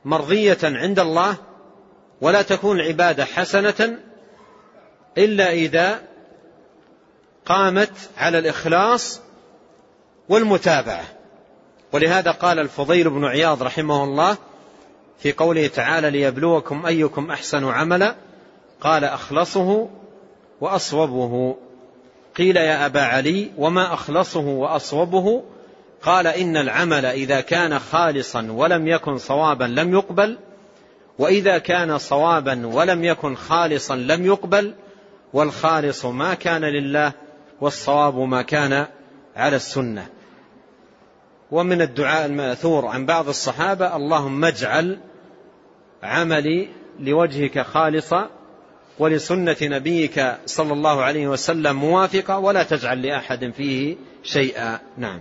مرضية عند الله، ولا تكون العبادة حسنة إلا إذا قامت على الإخلاص والمتابعة. ولهذا قال الفضيل بن عياض رحمه الله في قوله تعالى: ليبلوكم أيكم أحسن عملا، قال: أخلصه وأصوبه. قيل: يا أبا علي وما أخلصه وأصوبه؟ قال: إن العمل إذا كان خالصا ولم يكن صوابا لم يقبل، وإذا كان صوابا ولم يكن خالصا لم يقبل، والخالص ما كان لله، والصواب ما كان على السنة. ومن الدعاء المأثور عن بعض الصحابة: اللهم اجعل عملي لوجهك خالصا ولسنة نبيك صلى الله عليه وسلم موافقة، ولا تجعل لأحد فيه شيئا. نعم.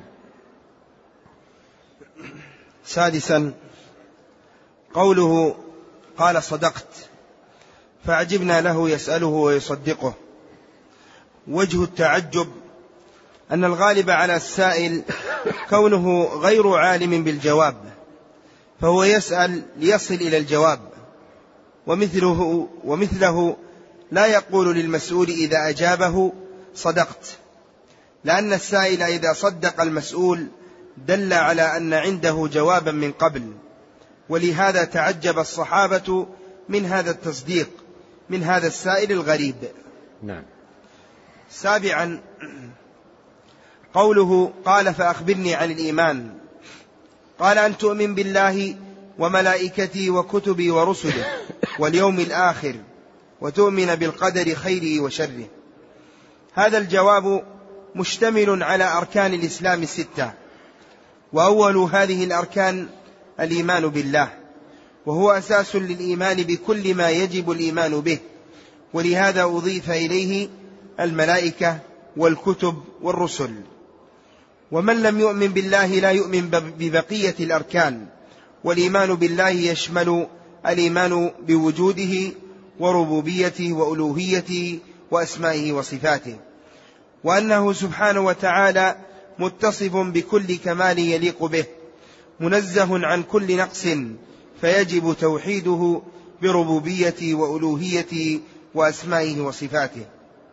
سادسا قوله: قال صدقت، فعجبنا له يسأله ويصدقه. وجه التعجب أن الغالب على السائل كونه غير عالم بالجواب، فهو يسأل ليصل إلى الجواب، ومثله, ومثله لا يقول للمسؤول إذا أجابه صدقت، لأن السائل إذا صدق المسؤول دل على أن عنده جوابا من قبل، ولهذا تعجب الصحابة من هذا التصديق من هذا السائل الغريب. نعم. سابعا قوله: قال فأخبرني عن الإيمان. قال: أن تؤمن بالله وملائكته وكتبه ورسله واليوم الآخر، وتؤمن بالقدر خيره وشره. هذا الجواب مشتمل على أركان الإسلام الستة، وأول هذه الأركان الإيمان بالله، وهو أساس للإيمان بكل ما يجب الإيمان به، ولهذا أضيف إليه الملائكة والكتب والرسل. ومن لم يؤمن بالله لا يؤمن ببقية الأركان، والإيمان بالله يشمل الإيمان بوجوده وربوبيته وألوهيته وأسمائه وصفاته، وأنه سبحانه وتعالى متصف بكل كمال يليق به، منزه عن كل نقص، فيجب توحيده بربوبيته وألوهيته وأسمائه وصفاته.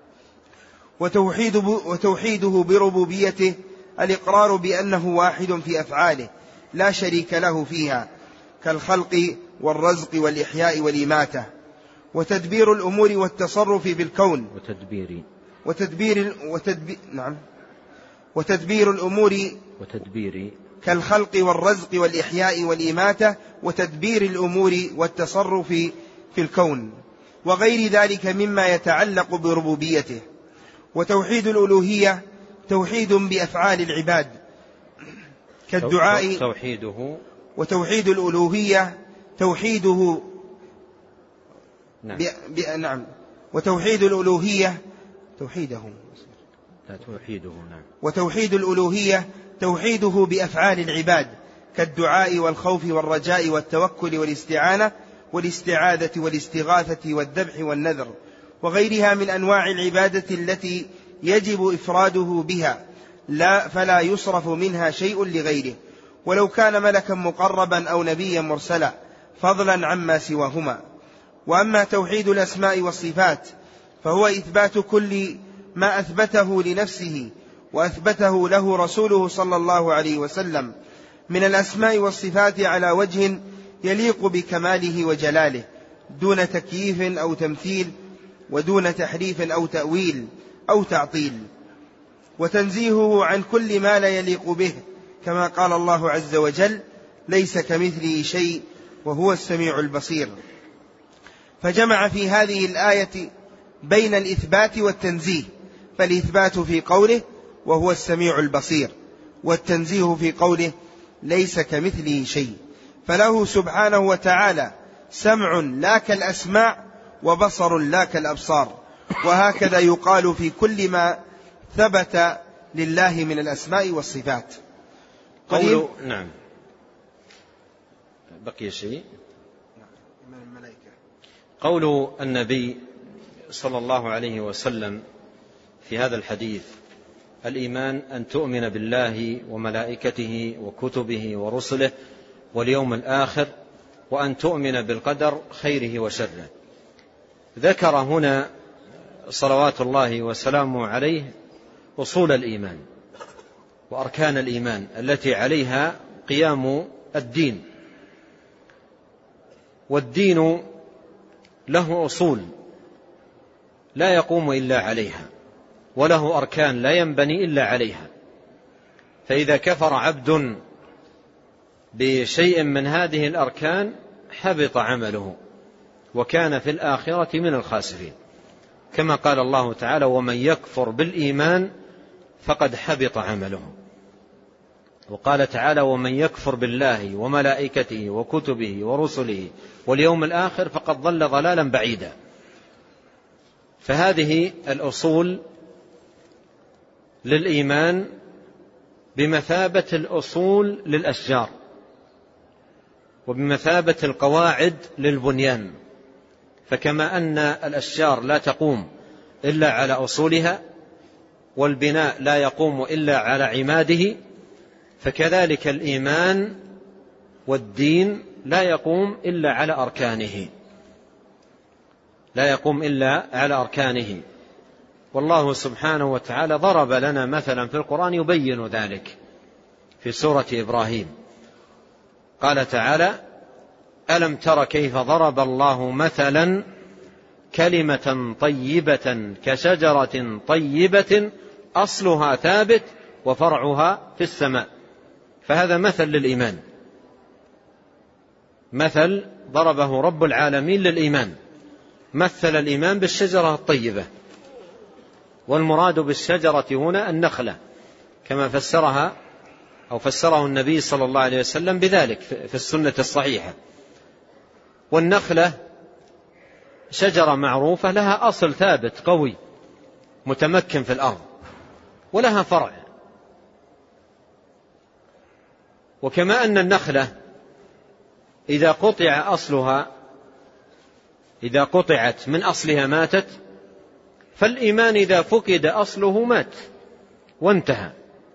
وتوحيده بربوبيته الإقرار بأنه واحد في أفعاله لا شريك له فيها، كالخلق والرزق والإحياء والإماتة، وتدبير الأمور والتصرف بالكون وتدبير وتدبير وتدبير نعم وتدبير الأمور وتدبير كالخلق والرزق والإحياء والإماتة، وتدبير الأمور والتصرف في الكون وغير ذلك مما يتعلق بربوبيته. وتوحيد الألوهية توحيد بأفعال العباد كالدعاء توحيده وتوحيد الألوهية توحيده نعم. ب... ب... نعم وتوحيد الألوهية توحيده لا توحيده نعم وتوحيد الألوهية توحيده بأفعال العباد كالدعاء والخوف والرجاء والتوكل والاستعانة والاستعاذة والاستغاثة والذبح والنذر وغيرها من أنواع العبادة التي يجب إفراده بها، لا فلا يصرف منها شيء لغيره، ولو كان ملكا مقربا أو نبيا مرسلا، فضلا عما سواهما. وأما توحيد الأسماء والصفات فهو إثبات كل ما أثبته لنفسه وأثبته له رسوله صلى الله عليه وسلم من الأسماء والصفات على وجه يليق بكماله وجلاله، دون تكييف أو تمثيل، ودون تحريف أو تأويل أو تعطيل، وتنزيهه عن كل ما لا يليق به، كما قال الله عز وجل: ليس كمثله شيء وهو السميع البصير. فجمع في هذه الآية بين الإثبات والتنزيه، فالإثبات في قوله وهو السميع البصير، والتنزيه في قوله ليس كمثله شيء، فله سبحانه وتعالى سمع لا كالأسماع وبصر لا كالأبصار، وهكذا يقال في كل ما ثبت لله من الأسماء والصفات. قوله نعم بقي شيء قول النبي صلى الله عليه وسلم في هذا الحديث: الإيمان أن تؤمن بالله وملائكته وكتبه ورسله واليوم الآخر وأن تؤمن بالقدر خيره وشره. ذكر هنا صلوات الله وسلامه عليه أصول الإيمان وأركان الإيمان التي عليها قيام الدين. والدين له أصول لا يقوم إلا عليها، وله أركان لا ينبني إلا عليها. فإذا كفر عبد بشيء من هذه الأركان حبط عمله وكان في الآخرة من الخاسرين، كما قال الله تعالى: ومن يكفر بالإيمان فقد حبط عمله. وقال تعالى: ومن يكفر بالله وملائكته وكتبه ورسله واليوم الآخر فقد ضل ضلالا بعيدا. فهذه الأصول للإيمان بمثابة الأصول للأشجار، وبمثابة القواعد للبنيان. فكما أن الأشجار لا تقوم إلا على أصولها، والبناء لا يقوم إلا على عماده، فكذلك الإيمان والدين لا يقوم إلا على أركانه لا يقوم إلا على أركانه. والله سبحانه وتعالى ضرب لنا مثلا في القرآن يبين ذلك في سورة إبراهيم. قال تعالى: ألم تر كيف ضرب الله مثلا كلمة طيبة كشجرة طيبة أصلها ثابت وفرعها في السماء. فهذا مثل للإيمان، مثل ضربه رب العالمين للإيمان. مثل الإيمان بالشجرة الطيبة، والمراد بالشجرة هنا النخلة، كما فسرها أو فسره النبي صلى الله عليه وسلم بذلك في السنة الصحيحة. والنخلة شجرة معروفة لها أصل ثابت قوي متمكن في الأرض، ولها فرع. وكما أن النخلة إذا قطع أصلها إذا قطعت من أصلها ماتت، فالإيمان إذا فقد أصله مات وانتهى.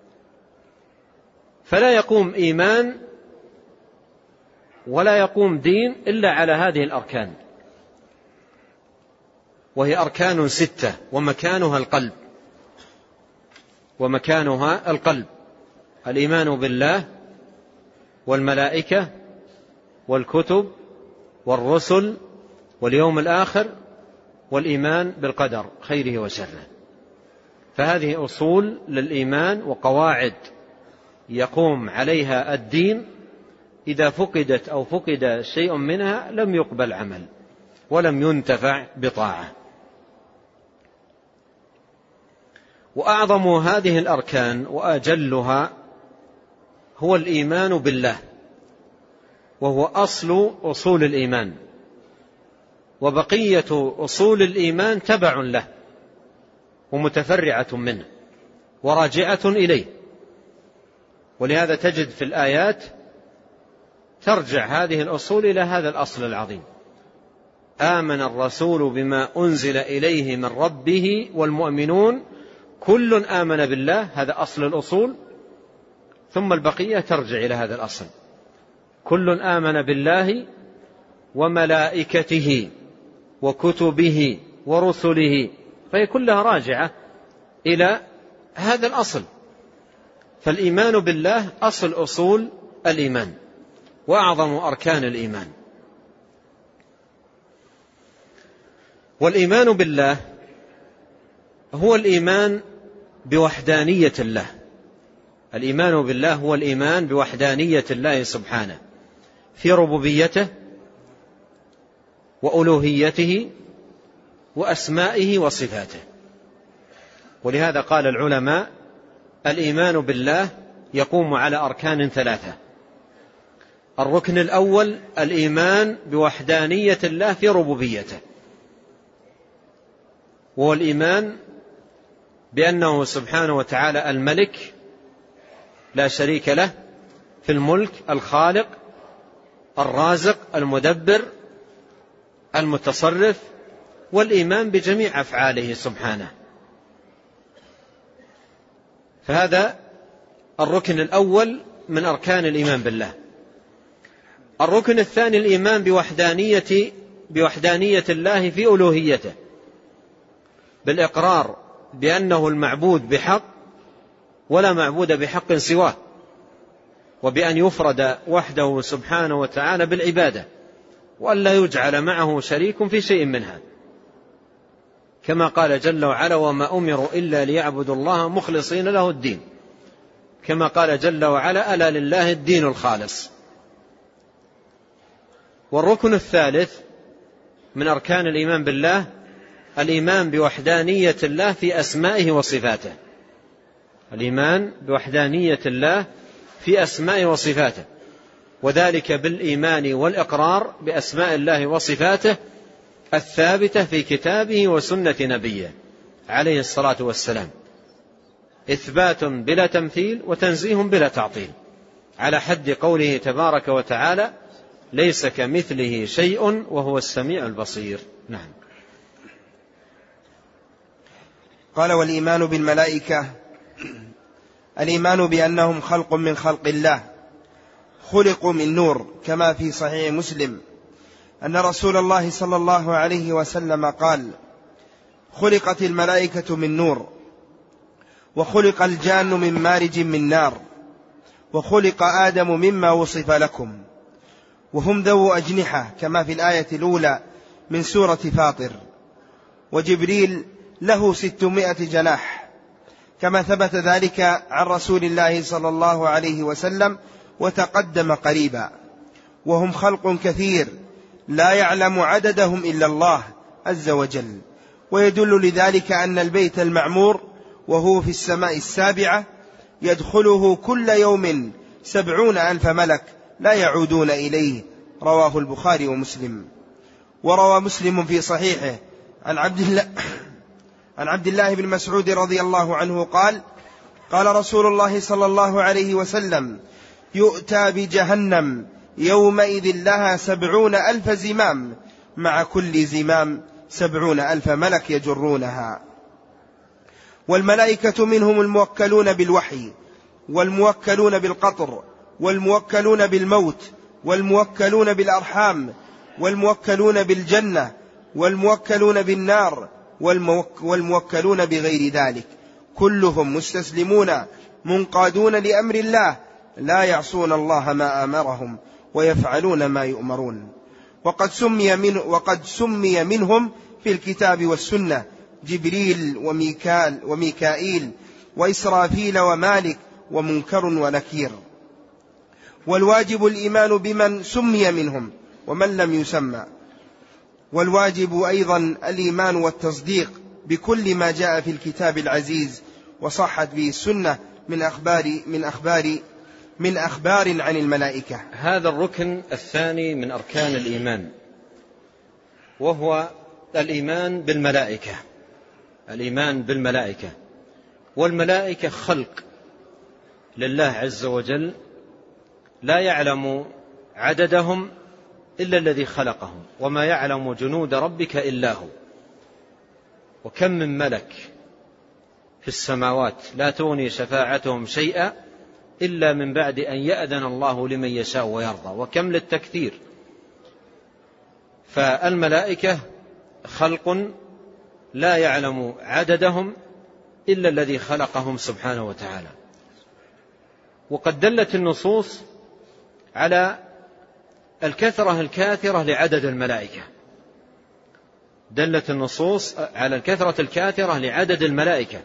فلا يقوم إيمان ولا يقوم دين إلا على هذه الأركان، وهي أركان ستة، ومكانها القلب ومكانها القلب الإيمان بالله والملائكة والكتب والرسل واليوم الآخر والإيمان بالقدر خيره وشره. فهذه أصول للإيمان وقواعد يقوم عليها الدين. إذا فقدت أو فقد شيء منها لم يقبل عمل ولم ينتفع بطاعة. وأعظم هذه الأركان وأجلها هو الإيمان بالله، وهو أصل أصول الإيمان، وبقية أصول الإيمان تبع له ومتفرعة منه وراجعة إليه. ولهذا تجد في الآيات ترجع هذه الأصول إلى هذا الأصل العظيم: آمن الرسول بما أنزل إليه من ربه والمؤمنون كل آمن بالله. هذا أصل الأصول، ثم البقية ترجع إلى هذا الأصل: كل آمن بالله وملائكته وكتبه ورسله. فهي كلها راجعة إلى هذا الأصل. فالإيمان بالله أصل أصول الإيمان وأعظم أركان الإيمان. والإيمان بالله هو الإيمان بوحدانية الله. الإيمان بالله هو الإيمان بوحدانية الله سبحانه في ربوبيته وألوهيته وأسمائه وصفاته. ولهذا قال العلماء: الإيمان بالله يقوم على أركان ثلاثة. الركن الأول الإيمان بوحدانية الله في ربوبيته، وهو الإيمان بأنه سبحانه وتعالى الملك لا شريك له في الملك، الخالق الرازق المدبر المتصرف، والإيمان بجميع أفعاله سبحانه. فهذا الركن الأول من أركان الإيمان بالله. الركن الثاني الإيمان بوحدانية, بوحدانية الله في ألوهيته، بالإقرار بأنه المعبود بحق ولا معبود بحق سواه، وبأن يفرد وحده سبحانه وتعالى بالعبادة، وأن لا يجعل معه شريك في شيء منها، كما قال جل وعلا: وما أمروا إلا ليعبدوا الله مخلصين له الدين، كما قال جل وعلا: ألا لله الدين الخالص. والركن الثالث من أركان الإيمان بالله الإيمان بوحدانية الله في أسمائه وصفاته، الإيمان بوحدانية الله في أسمائه وصفاته، وذلك بالإيمان والإقرار بأسماء الله وصفاته الثابتة في كتابه وسنة نبيه عليه الصلاة والسلام، إثبات بلا تمثيل وتنزيه بلا تعطيل، على حد قوله تبارك وتعالى: ليس كمثله شيء وهو السميع البصير. نعم. قال: والإيمان بالملائكة الإيمان بأنهم خلق من خلق الله، خلقوا من نور، كما في صحيح مسلم أن رسول الله صلى الله عليه وسلم قال: خلقت الملائكة من نور، وخلق الجان من مارج من نار، وخلق آدم مما وصف لكم، وهم ذو أجنحة، كما في الآية الأولى من سورة فاطر، وجبريل له ستمائة جناح، كما ثبت ذلك عن رسول الله صلى الله عليه وسلم وتقدم قريبا، وهم خلق كثير لا يعلم عددهم إلا الله عز وجل. ويدل لذلك أن البيت المعمور وهو في السماء السابعة يدخله كل يوم سبعون ألف ملك لا يعودون إليه، رواه البخاري ومسلم. وروى مسلم في صحيحه عن عبد الله عن عبد الله بن مسعود رضي الله عنه قال: قال رسول الله صلى الله عليه وسلم: يؤتى بجهنم يومئذ لها سبعون ألف زمام، مع كل زمام سبعون ألف ملك يجرونها. والملائكة منهم الموكلون بالوحي، والموكلون بالقطر، والموكلون بالموت، والموكلون بالأرحام، والموكلون بالجنة، والموكلون بالنار، والموكلون بغير ذلك، كلهم مستسلمون منقادون لأمر الله، لا يعصون الله ما أمرهم ويفعلون ما يؤمرون. وقد سمي, من وقد سمي منهم في الكتاب والسنة جبريل وميكال وميكائيل وإسرافيل ومالك ومنكر ونكير. والواجب الإيمان بمن سمي منهم ومن لم يسمى، والواجب أيضا الإيمان والتصديق بكل ما جاء في الكتاب العزيز وصحت به السنة من أخبار من أخبار من أخبار عن الملائكة. هذا الركن الثاني من أركان الإيمان، وهو الإيمان بالملائكة. الإيمان بالملائكة، والملائكة خلق لله عز وجل، لا يعلم عددهم إلا الذي خلقهم، وما يعلم جنود ربك إلا هو. وكم من ملك في السماوات لا تغني شفاعتهم شيئا إلا من بعد أن يأذن الله لمن يشاء ويرضى، وكم للتكثير. فالملائكة خلق لا يعلم عددهم إلا الذي خلقهم سبحانه وتعالى. وقد دلت النصوص على الكثرة الكاثرة لعدد الملائكة، دلت النصوص على الكثرة الكاثرة لعدد الملائكة.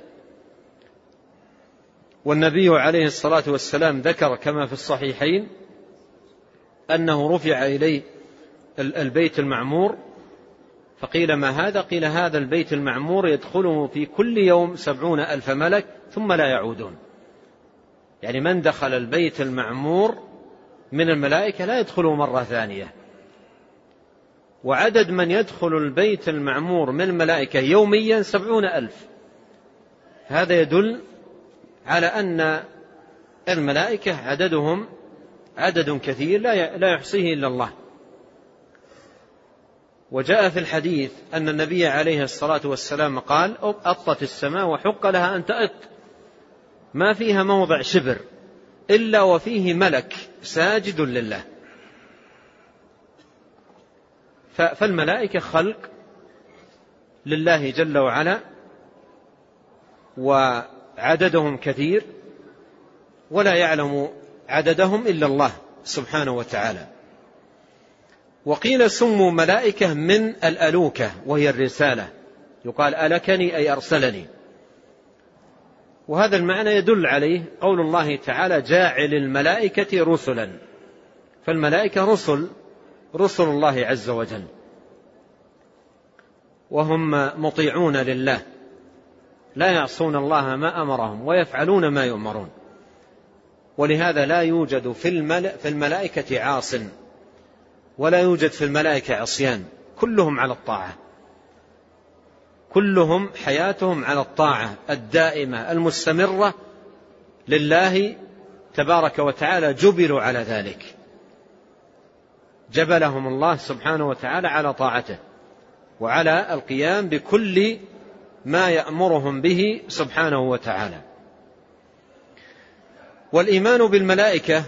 والنبي عليه الصلاة والسلام ذكر كما في الصحيحين أنه رفع إليه البيت المعمور، فقيل: ما هذا؟ قيل: هذا البيت المعمور يدخله في كل يوم سبعون ألف ملك ثم لا يعودون. يعني من دخل البيت المعمور من الملائكة لا يدخله مرة ثانية. وعدد من يدخل البيت المعمور من الملائكة يوميا سبعون ألف. هذا يدل على أن الملائكة عددهم عدد كثير لا يحصيه إلا الله. وجاء في الحديث أن النبي عليه الصلاة والسلام قال: أطت السماء وحق لها أن تأت، ما فيها موضع شبر إلا وفيه ملك ساجد لله. فالملائكة خلق لله جل وعلا، وعددهم كثير، ولا يعلم عددهم إلا الله سبحانه وتعالى. وقيل سموا ملائكة من الألوكة وهي الرسالة، يقال ألكني أي أرسلني، وهذا المعنى يدل عليه قول الله تعالى جاعل الملائكة رسلا، فالملائكة رسل رسل الله عز وجل، وهم مطيعون لله لا يعصون الله ما أمرهم ويفعلون ما يؤمرون، ولهذا لا يوجد في الملائكة عاص ولا يوجد في الملائكة عصيان، كلهم على الطاعة، كلهم حياتهم على الطاعة الدائمة المستمرة لله تبارك وتعالى، جبلوا على ذلك، جبلهم الله سبحانه وتعالى على طاعته وعلى القيام بكل ما يأمرهم به سبحانه وتعالى. والإيمان بالملائكة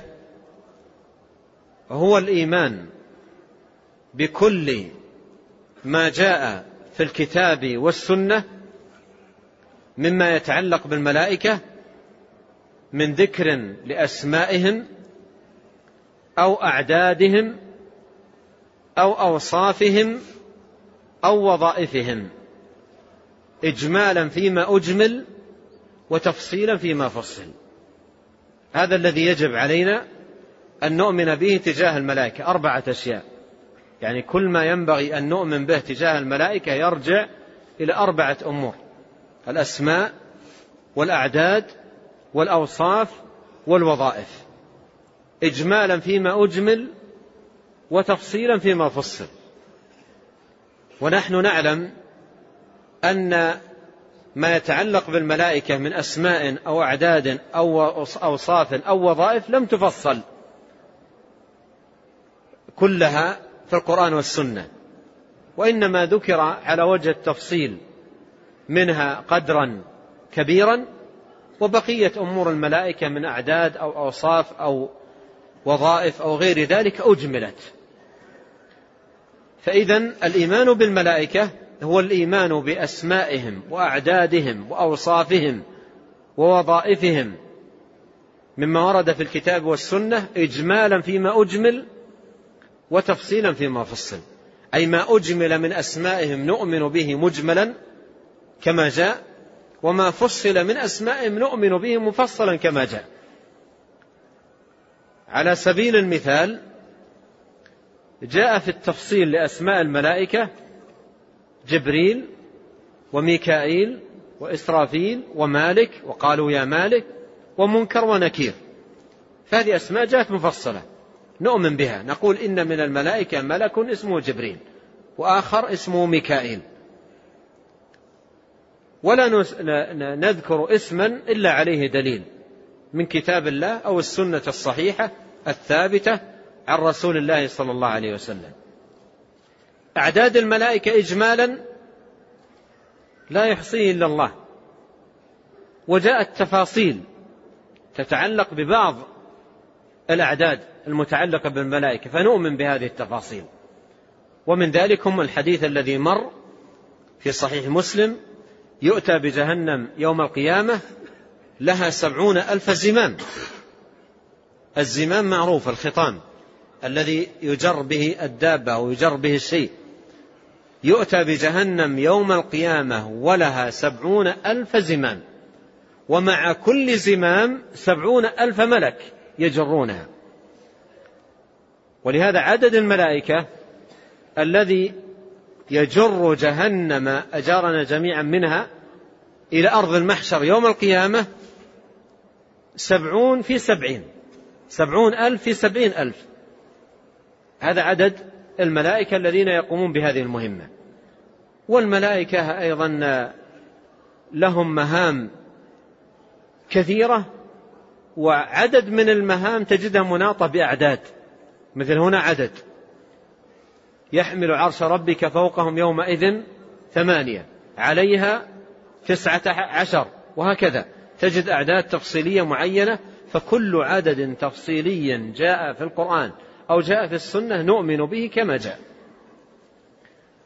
هو الإيمان بكل ما جاء في الكتاب والسنة مما يتعلق بالملائكة من ذكر لأسمائهم أو أعدادهم أو أوصافهم أو وظائفهم، إجمالا فيما أجمل وتفصيلا فيما فصل. هذا الذي يجب علينا أن نؤمن به تجاه الملائكة، أربعة أشياء، يعني كل ما ينبغي أن نؤمن به تجاه الملائكة يرجع إلى أربعة أمور: الأسماء والأعداد والأوصاف والوظائف، إجمالا فيما أجمل وتفصيلا فيما فصل. ونحن نعلم أن ما يتعلق بالملائكة من أسماء أو أعداد أو أوصاف أو وظائف لم تفصل كلها في القرآن والسنة، وإنما ذكر على وجه التفصيل منها قدرا كبيرا، وبقية أمور الملائكة من أعداد أو أوصاف أو وظائف أو غير ذلك أجملت. فإذن الإيمان بالملائكة هو الإيمان بأسمائهم وأعدادهم وأوصافهم ووظائفهم مما ورد في الكتاب والسنة، إجمالا فيما أجمل وتفصيلا فيما فصل، أي ما أجمل من أسمائهم نؤمن به مجملا كما جاء، وما فصل من أسمائهم نؤمن به مفصلا كما جاء. على سبيل المثال جاء في التفصيل لأسماء الملائكة جبريل وميكائيل وإسرافيل ومالك، وقالوا يا مالك، ومنكر ونكير، فهذه أسماء جاءت مفصلة نؤمن بها، نقول إن من الملائكة ملك اسمه جبريل وآخر اسمه ميكائيل، ولا نذكر اسما إلا عليه دليل من كتاب الله أو السنة الصحيحة الثابتة عن رسول الله صلى الله عليه وسلم. أعداد الملائكة إجمالا لا يحصيه إلا الله، وجاءت تفاصيل تتعلق ببعض الأعداد المتعلقة بالملائكة فنؤمن بهذه التفاصيل، ومن ذلك هم الحديث الذي مر في صحيح مسلم: يؤتى بجهنم يوم القيامة لها سبعون ألف زمام. الزمام معروف، الخطام الذي يجر به الدابة ويجر به الشيء. يؤتى بجهنم يوم القيامة ولها سبعون ألف زمام، ومع كل زمام سبعون ألف ملك يجرونها. ولهذا عدد الملائكة الذي يجر جهنم أجارنا جميعا منها إلى أرض المحشر يوم القيامة سبعون في سبعين، سبعون ألف في سبعين ألف. هذا عدد الملائكة الذين يقومون بهذه المهمة. والملائكة أيضا لهم مهام كثيرة، وعدد من المهام تجدها مناطة بأعداد، مثل هنا عدد: يحمل عرش ربك فوقهم يومئذ ثمانية، عليها تسعة عشر، وهكذا تجد أعداد تفصيلية معينة. فكل عدد تفصيلي جاء في القرآن أو جاء في السنة نؤمن به كما جاء.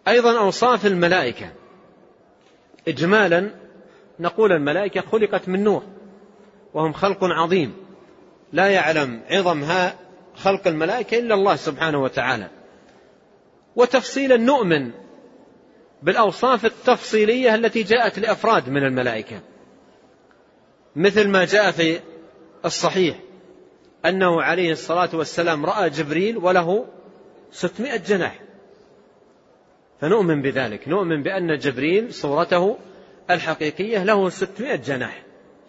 أيضا أوصاف الملائكة إجمالا نقول الملائكة خلقت من نور، وهم خلق عظيم لا يعلم عظم خلق الملائكة إلا الله سبحانه وتعالى. وتفصيلا نؤمن بالأوصاف التفصيلية التي جاءت لأفراد من الملائكة، مثل ما جاء في الصحيح أنه عليه الصلاة والسلام رأى جبريل وله ستمائة جناح، فنؤمن بذلك، نؤمن بأن جبريل صورته الحقيقية له ستمائة جناح.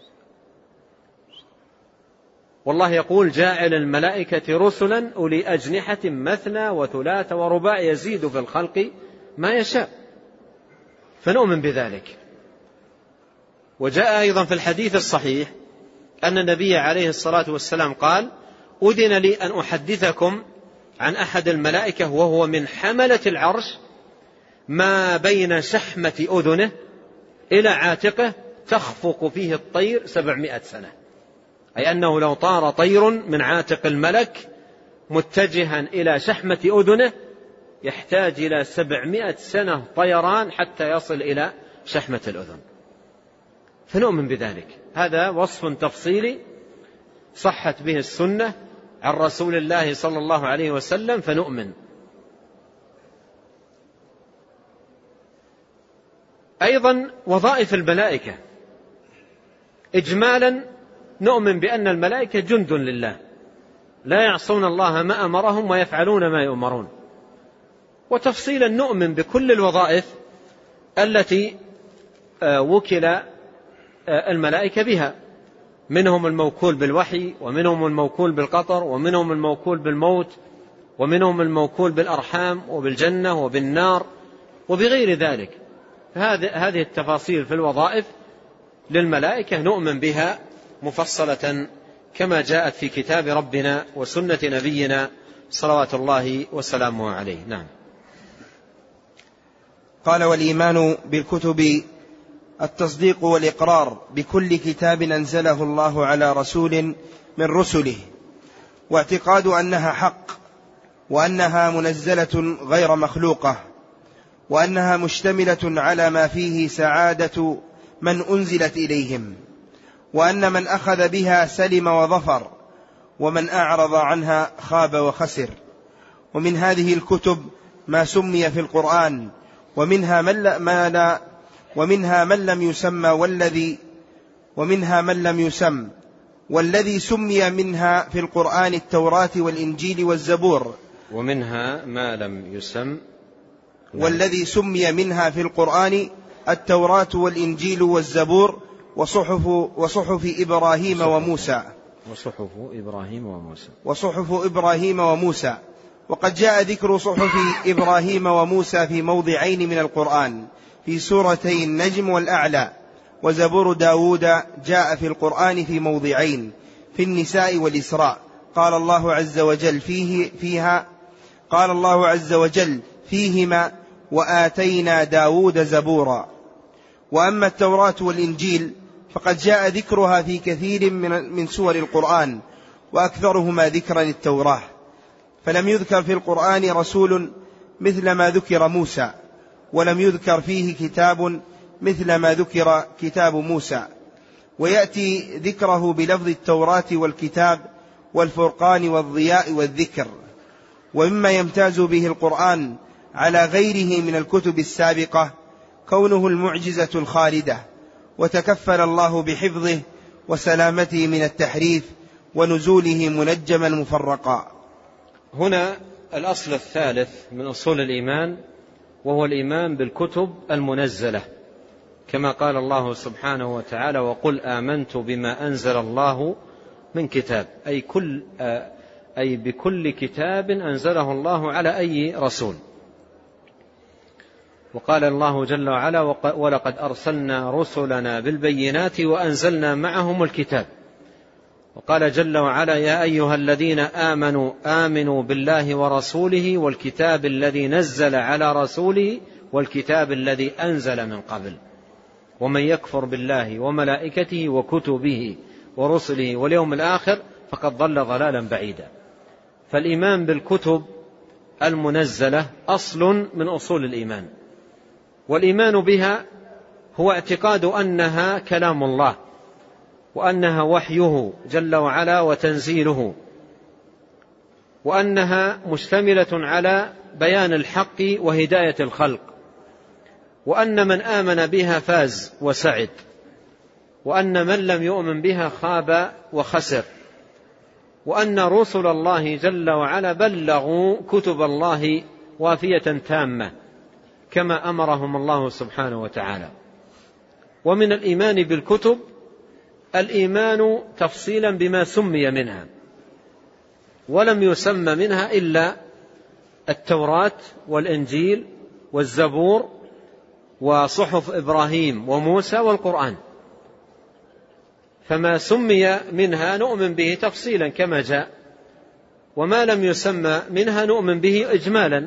والله يقول جاعل الملائكة رسلا أولي أجنحة مثنى وثلاث ورباع يزيد في الخلق ما يشاء، فنؤمن بذلك. وجاء أيضا في الحديث الصحيح أن النبي عليه الصلاة والسلام قال أذن لي أن أحدثكم عن أحد الملائكة وهو من حملة العرش ما بين شحمة أذنه إلى عاتقه تخفق فيه الطير سبعمائة سنة، أي أنه لو طار طير من عاتق الملك متجها إلى شحمة أذنه يحتاج إلى سبعمائة سنة طيران حتى يصل إلى شحمة الأذن، فنؤمن بذلك. هذا وصف تفصيلي صحت به السنة عن رسول الله صلى الله عليه وسلم، فنؤمن. أيضا وظائف الملائكة إجمالا نؤمن بأن الملائكة جند لله لا يعصون الله ما أمرهم ويفعلون ما يؤمرون. وتفصيلا نؤمن بكل الوظائف التي وكل الملائكة بها، منهم الموكول بالوحي، ومنهم الموكول بالقطر، ومنهم الموكول بالموت، ومنهم الموكول بالأرحام وبالجنة وبالنار وبغير ذلك. هذه التفاصيل في الوظائف للملائكة نؤمن بها مفصلة كما جاءت في كتاب ربنا وسنة نبينا صلوات الله وسلامه عليه. نعم. قال والإيمان بالكتب التصديق والإقرار بكل كتاب أنزله الله على رسول من رسله، واعتقاد أنها حق، وأنها منزلة غير مخلوقة، وأنها مشتملة على ما فيه سعادة من أنزلت إليهم، وأن من أخذ بها سلم وظفر، ومن أعرض عنها خاب وخسر. ومن هذه الكتب ما سمي في القرآن، ومنها من لا ما لا ومنها من لم يسمى والذي ومنها من لم يسم والذي سمي منها في القرآن التوراة والإنجيل والزبور، ومنها ما لم يسم والذي سمي منها في القرآن التوراة والإنجيل والزبور وصحف وصحف إبراهيم وموسى وصحف إبراهيم وموسى وصحف إبراهيم وموسى وقد جاء ذكر صحف إبراهيم وموسى في موضعين من القرآن، في سورتي النجم والأعلى. وزبور داود جاء في القرآن في موضعين، في النساء والإسراء. قال الله عز وجل فيه فيها قال الله عز وجل فيهما وآتينا داود زبورا. وأما التوراة والإنجيل فقد جاء ذكرها في كثير من, من سور القرآن، وأكثرهما ذكرا التوراة، فلم يذكر في القرآن رسول مثل ما ذكر موسى، ولم يذكر فيه كتاب مثل ما ذكر كتاب موسى. ويأتي ذكره بلفظ التوراة والكتاب والفرقان والضياء والذكر. ومما يمتاز به القرآن على غيره من الكتب السابقة كونه المعجزة الخالدة، وتكفل الله بحفظه وسلامته من التحريف ونزوله منجما مفرقا. هنا الأصل الثالث من أصول الإيمان، وهو الإيمان بالكتب المنزلة، كما قال الله سبحانه وتعالى وقل آمنت بما أنزل الله من كتاب، أي, كل أي بكل كتاب أنزله الله على أي رسول. وقال الله جل وعلا ولقد أرسلنا رسلنا بالبينات وأنزلنا معهم الكتاب. وقال جل وعلا يا أيها الذين آمنوا آمنوا بالله ورسوله والكتاب الذي نزل على رسوله والكتاب الذي أنزل من قبل ومن يكفر بالله وملائكته وكتبه ورسله واليوم الآخر فقد ضل ضلالا بعيدا. فالإيمان بالكتب المنزلة أصل من أصول الإيمان، والإيمان بها هو اعتقاد أنها كلام الله، وأنها وحيه جل وعلا وتنزيله، وأنها مشتملة على بيان الحق وهداية الخلق، وأن من آمن بها فاز وسعد، وأن من لم يؤمن بها خاب وخسر، وأن رسل الله جل وعلا بلغوا كتب الله وافية تامة كما أمرهم الله سبحانه وتعالى. ومن الإيمان بالكتب الإيمان تفصيلا بما سمي منها، ولم يسمى منها إلا التوراة والإنجيل والزبور وصحف إبراهيم وموسى والقرآن، فما سمي منها نؤمن به تفصيلا كما جاء، وما لم يسمى منها نؤمن به إجمالا.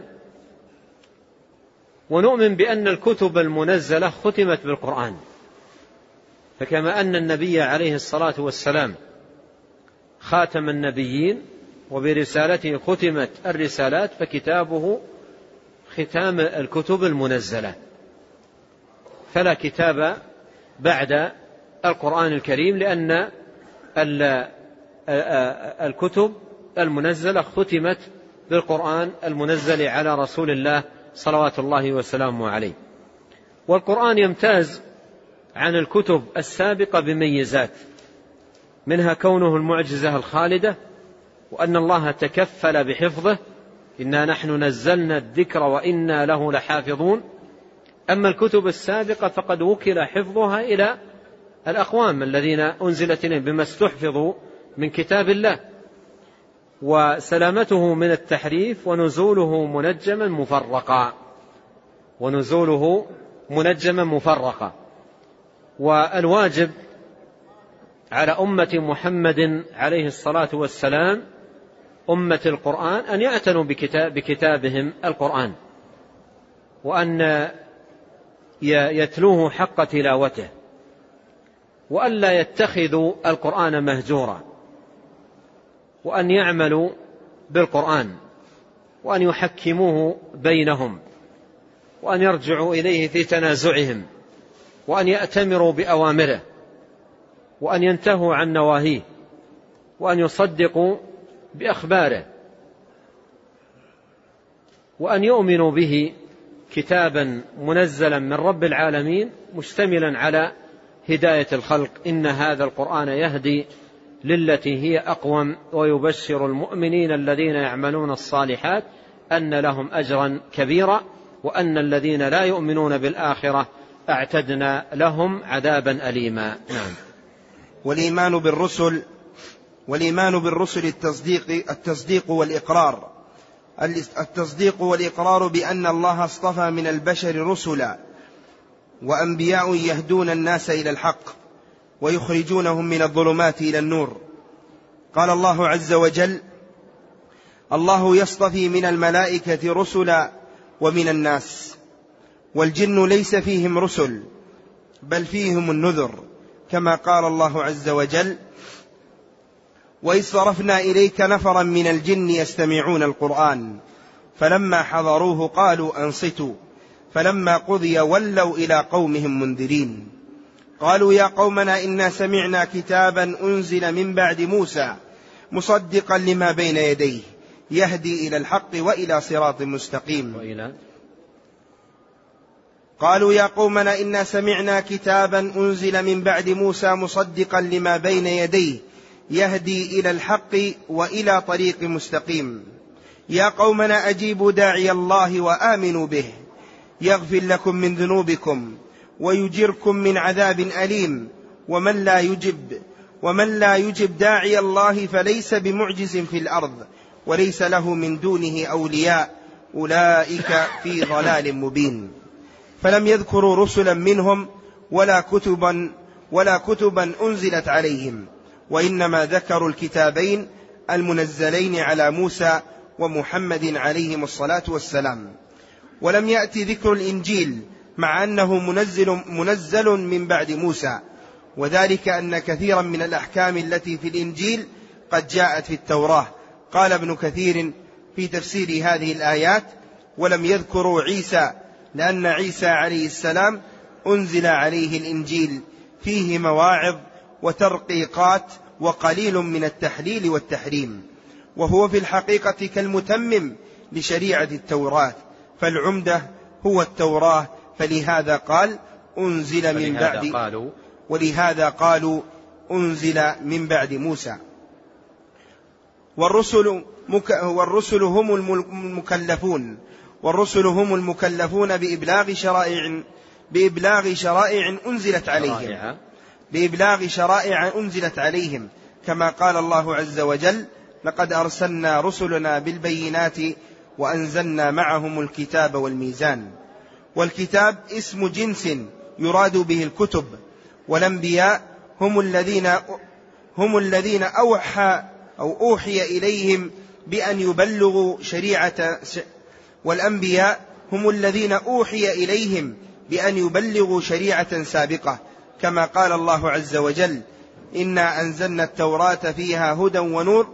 ونؤمن بأن الكتب المنزلة ختمت بالقرآن، فكما أن النبي عليه الصلاة والسلام خاتم النبيين وبرسالته ختمت الرسالات، فكتابه ختام الكتب المنزلة، فلا كتاب بعد القرآن الكريم، لأن الكتب المنزلة ختمت بالقرآن المنزل على رسول الله صلوات الله وسلامه عليه. والقرآن يمتاز عن الكتب السابقة بميزات، منها كونه المعجزة الخالدة، وأن الله تكفل بحفظه، إنا نحن نزلنا الذكر وإنا له لحافظون. أما الكتب السابقة فقد وكل حفظها إلى الأقوام الذين أنزلت إليهم بما استحفظوا من كتاب الله، وسلامته من التحريف، ونزوله منجما مفرقا ونزوله منجما مفرقا. والواجب على أمة محمد عليه الصلاة والسلام أمة القرآن أن يعتنوا بكتاب بكتابهم القرآن، وأن يتلوه حق تلاوته، وألا يتخذوا القرآن مهجورا، وأن يعملوا بالقرآن، وأن يحكموه بينهم، وأن يرجعوا إليه في تنازعهم، وأن يأتمروا بأوامره، وأن ينتهوا عن نواهيه، وأن يصدقوا بأخباره، وأن يؤمنوا به كتابا منزلا من رب العالمين مشتملا على هداية الخلق. إن هذا القرآن يهدي للتي هي أقوم ويبشر المؤمنين الذين يعملون الصالحات أن لهم أجرا كبيرا، وأن الذين لا يؤمنون بالآخرة أعتدنا لهم عذابا أليما. نعم. والإيمان بالرسل والإيمان بالرسل التصديق التصديق والإقرار التصديق والإقرار بأن الله اصطفى من البشر رسلا وأنبياء يهدون الناس إلى الحق ويخرجونهم من الظلمات إلى النور. قال الله عز وجل: الله يصطفي من الملائكة رسلا ومن الناس، والجن ليس فيهم رسل بل فيهم النذر، كما قال الله عز وجل: وإذ صرفنا إليك نفرا من الجن يستمعون القرآن فلما حضروه قالوا أنصتوا فلما قضي ولوا إلى قومهم منذرين قالوا يا قومنا إنا سمعنا كتابا أنزل من بعد موسى مصدقا لما بين يديه يهدي إلى الحق وإلى صراط مستقيم. وإلى قالوا يا قومنا إنا سمعنا كتابا أنزل من بعد موسى مصدقا لما بين يديه يهدي إلى الحق وإلى طريق مستقيم. يا قومنا أجيبوا داعي الله وآمنوا به يغفر لكم من ذنوبكم ويجركم من عذاب أليم. ومن لا يجب ومن لا يجب داعي الله فليس بمعجز في الأرض وليس له من دونه أولياء أولئك في ضلال مبين. فلم يذكروا رسلا منهم ولا كتبا ولا كتبا أنزلت عليهم، وإنما ذكروا الكتابين المنزلين على موسى ومحمد عليهم الصلاة والسلام. ولم يأتي ذكر الإنجيل مع أنه منزل, منزل من بعد موسى، وذلك أن كثيرا من الأحكام التي في الإنجيل قد جاءت في التوراة. قال ابن كثير في تفسير هذه الآيات: ولم يذكروا عيسى لأن عيسى عليه السلام أنزل عليه الإنجيل فيه مواعظ وترقيقات وقليل من التحليل والتحريم، وهو في الحقيقة كالمتمم لشريعة التوراة، فالعمدة هو التوراة، فلهذا قال أنزل من بعد قالوا ولهذا قالوا أنزل من بعد موسى. والرسل, مك والرسل هم المكلفون والرسل هم المكلفون بإبلاغ شرائع بإبلاغ شرائع أنزلت عليهم بإبلاغ شرائع أنزلت عليهم كما قال الله عز وجل: لقد أرسلنا رسلنا بالبينات وأنزلنا معهم الكتاب والميزان. والكتاب اسم جنس يراد به الكتب، والأنبياء هم الذين هم الذين أوحى أو أوحي إليهم بأن يبلغوا شريعة والأنبياء هم الذين أوحي إليهم بأن يبلغوا شريعة سابقة، كما قال الله عز وجل: إنا أنزلنا التوراة فيها هدى ونور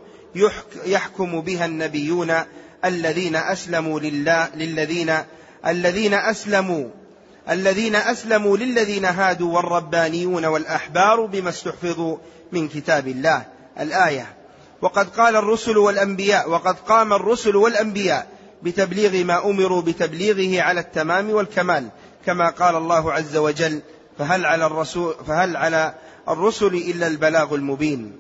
يحكم بها النبيون الذين أسلموا لله للذين الذين أسلموا الذين أسلموا للذين هادوا والربانيون والأحبار بما استحفظوا من كتاب الله. الآية. وقد قال الرسل والأنبياء وقد قام الرسل والأنبياء بتبليغ ما أمروا بتبليغه على التمام والكمال، كما قال الله عز وجل: فهل على الرسول, فهل على الرسل إلا البلاغ المبين.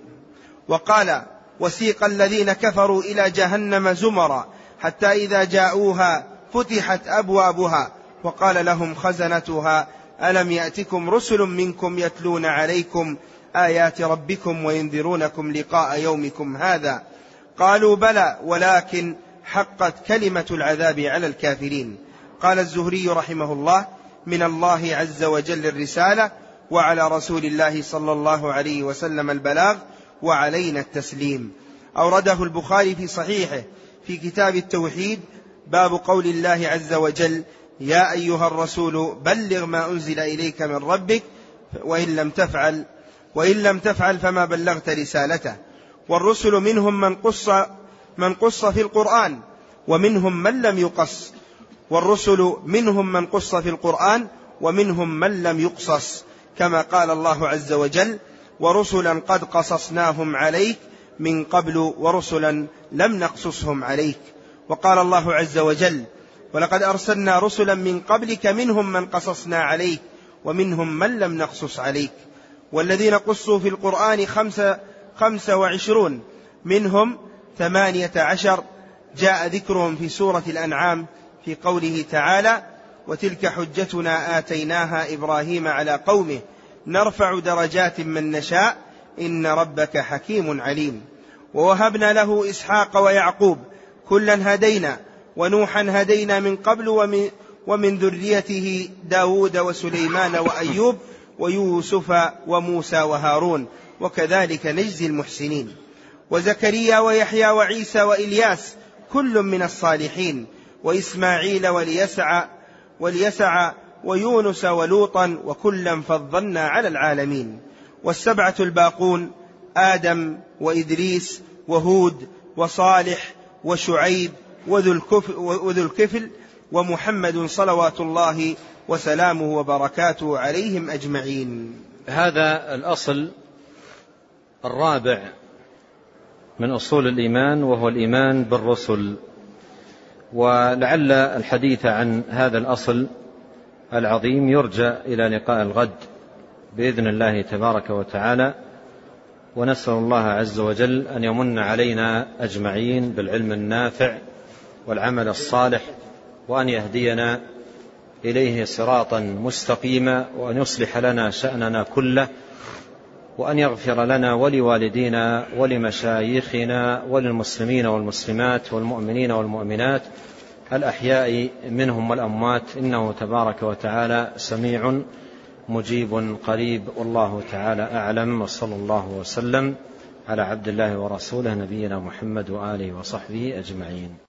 وقال: وسيق الذين كفروا إلى جهنم زمرا حتى إذا جاءوها فتحت أبوابها وقال لهم خزنتها ألم يأتكم رسل منكم يتلون عليكم آيات ربكم وينذرونكم لقاء يومكم هذا قالوا بلى ولكن حقت كلمة العذاب على الكافرين. قال الزهري رحمه الله: من الله عز وجل الرسالة، وعلى رسول الله صلى الله عليه وسلم البلاغ، وعلينا التسليم. أورده البخاري في صحيحه في كتاب التوحيد باب قول الله عز وجل: يا أيها الرسول بلغ ما أنزل إليك من ربك وإن لم تفعل وإن لم تفعل فما بلغت رسالته. والرسل منهم من قص من قص في القرآن ومنهم من لم يقص والرسل منهم من قص في القرآن ومنهم من لم يقصص، كما قال الله عز وجل: ورسلا قد قصصناهم عليك من قبل ورسلا لم نقصصهم عليك. وقال الله عز وجل: ولقد أرسلنا رسلا من قبلك منهم من قصصنا عليك ومنهم من لم نقصص عليك. والذين قصوا في القرآن خمسة, خمسة وعشرون، منهم ثمانية عشر جاء ذكرهم في سورة الأنعام في قوله تعالى: وتلك حجتنا آتيناها إبراهيم على قومه نرفع درجات من نشاء إن ربك حكيم عليم. ووهبنا له إسحاق ويعقوب كلا هدينا ونوحا هدينا من قبل ومن, ومن ذريته داود وسليمان وأيوب ويوسف وموسى وهارون وكذلك نجزي المحسنين. وزكريا ويحيى وعيسى وإلياس كل من الصالحين، وإسماعيل وليسع وليسع ويونس ولوطا وكلا فضلنا على العالمين. والسبعة الباقون آدم وإدريس وهود وصالح وشعيب وذو الكفل ومحمد صلوات الله وسلامه وبركاته عليهم أجمعين. هذا الأصل الرابع من أصول الإيمان، وهو الإيمان بالرسل. ولعل الحديث عن هذا الأصل العظيم يرجى إلى لقاء الغد بإذن الله تبارك وتعالى، ونسأل الله عز وجل أن يمن علينا أجمعين بالعلم النافع والعمل الصالح، وأن يهدينا إليه صراطا مستقيما، وأن يصلح لنا شأننا كله، وأن يغفر لنا ولوالدينا ولمشايخنا وللمسلمين والمسلمات والمؤمنين والمؤمنات الأحياء منهم والأموات، إنه تبارك وتعالى سميع مجيب قريب. والله تعالى أعلم، وصلى الله وسلم على عبد الله ورسوله نبينا محمد وآله وصحبه أجمعين.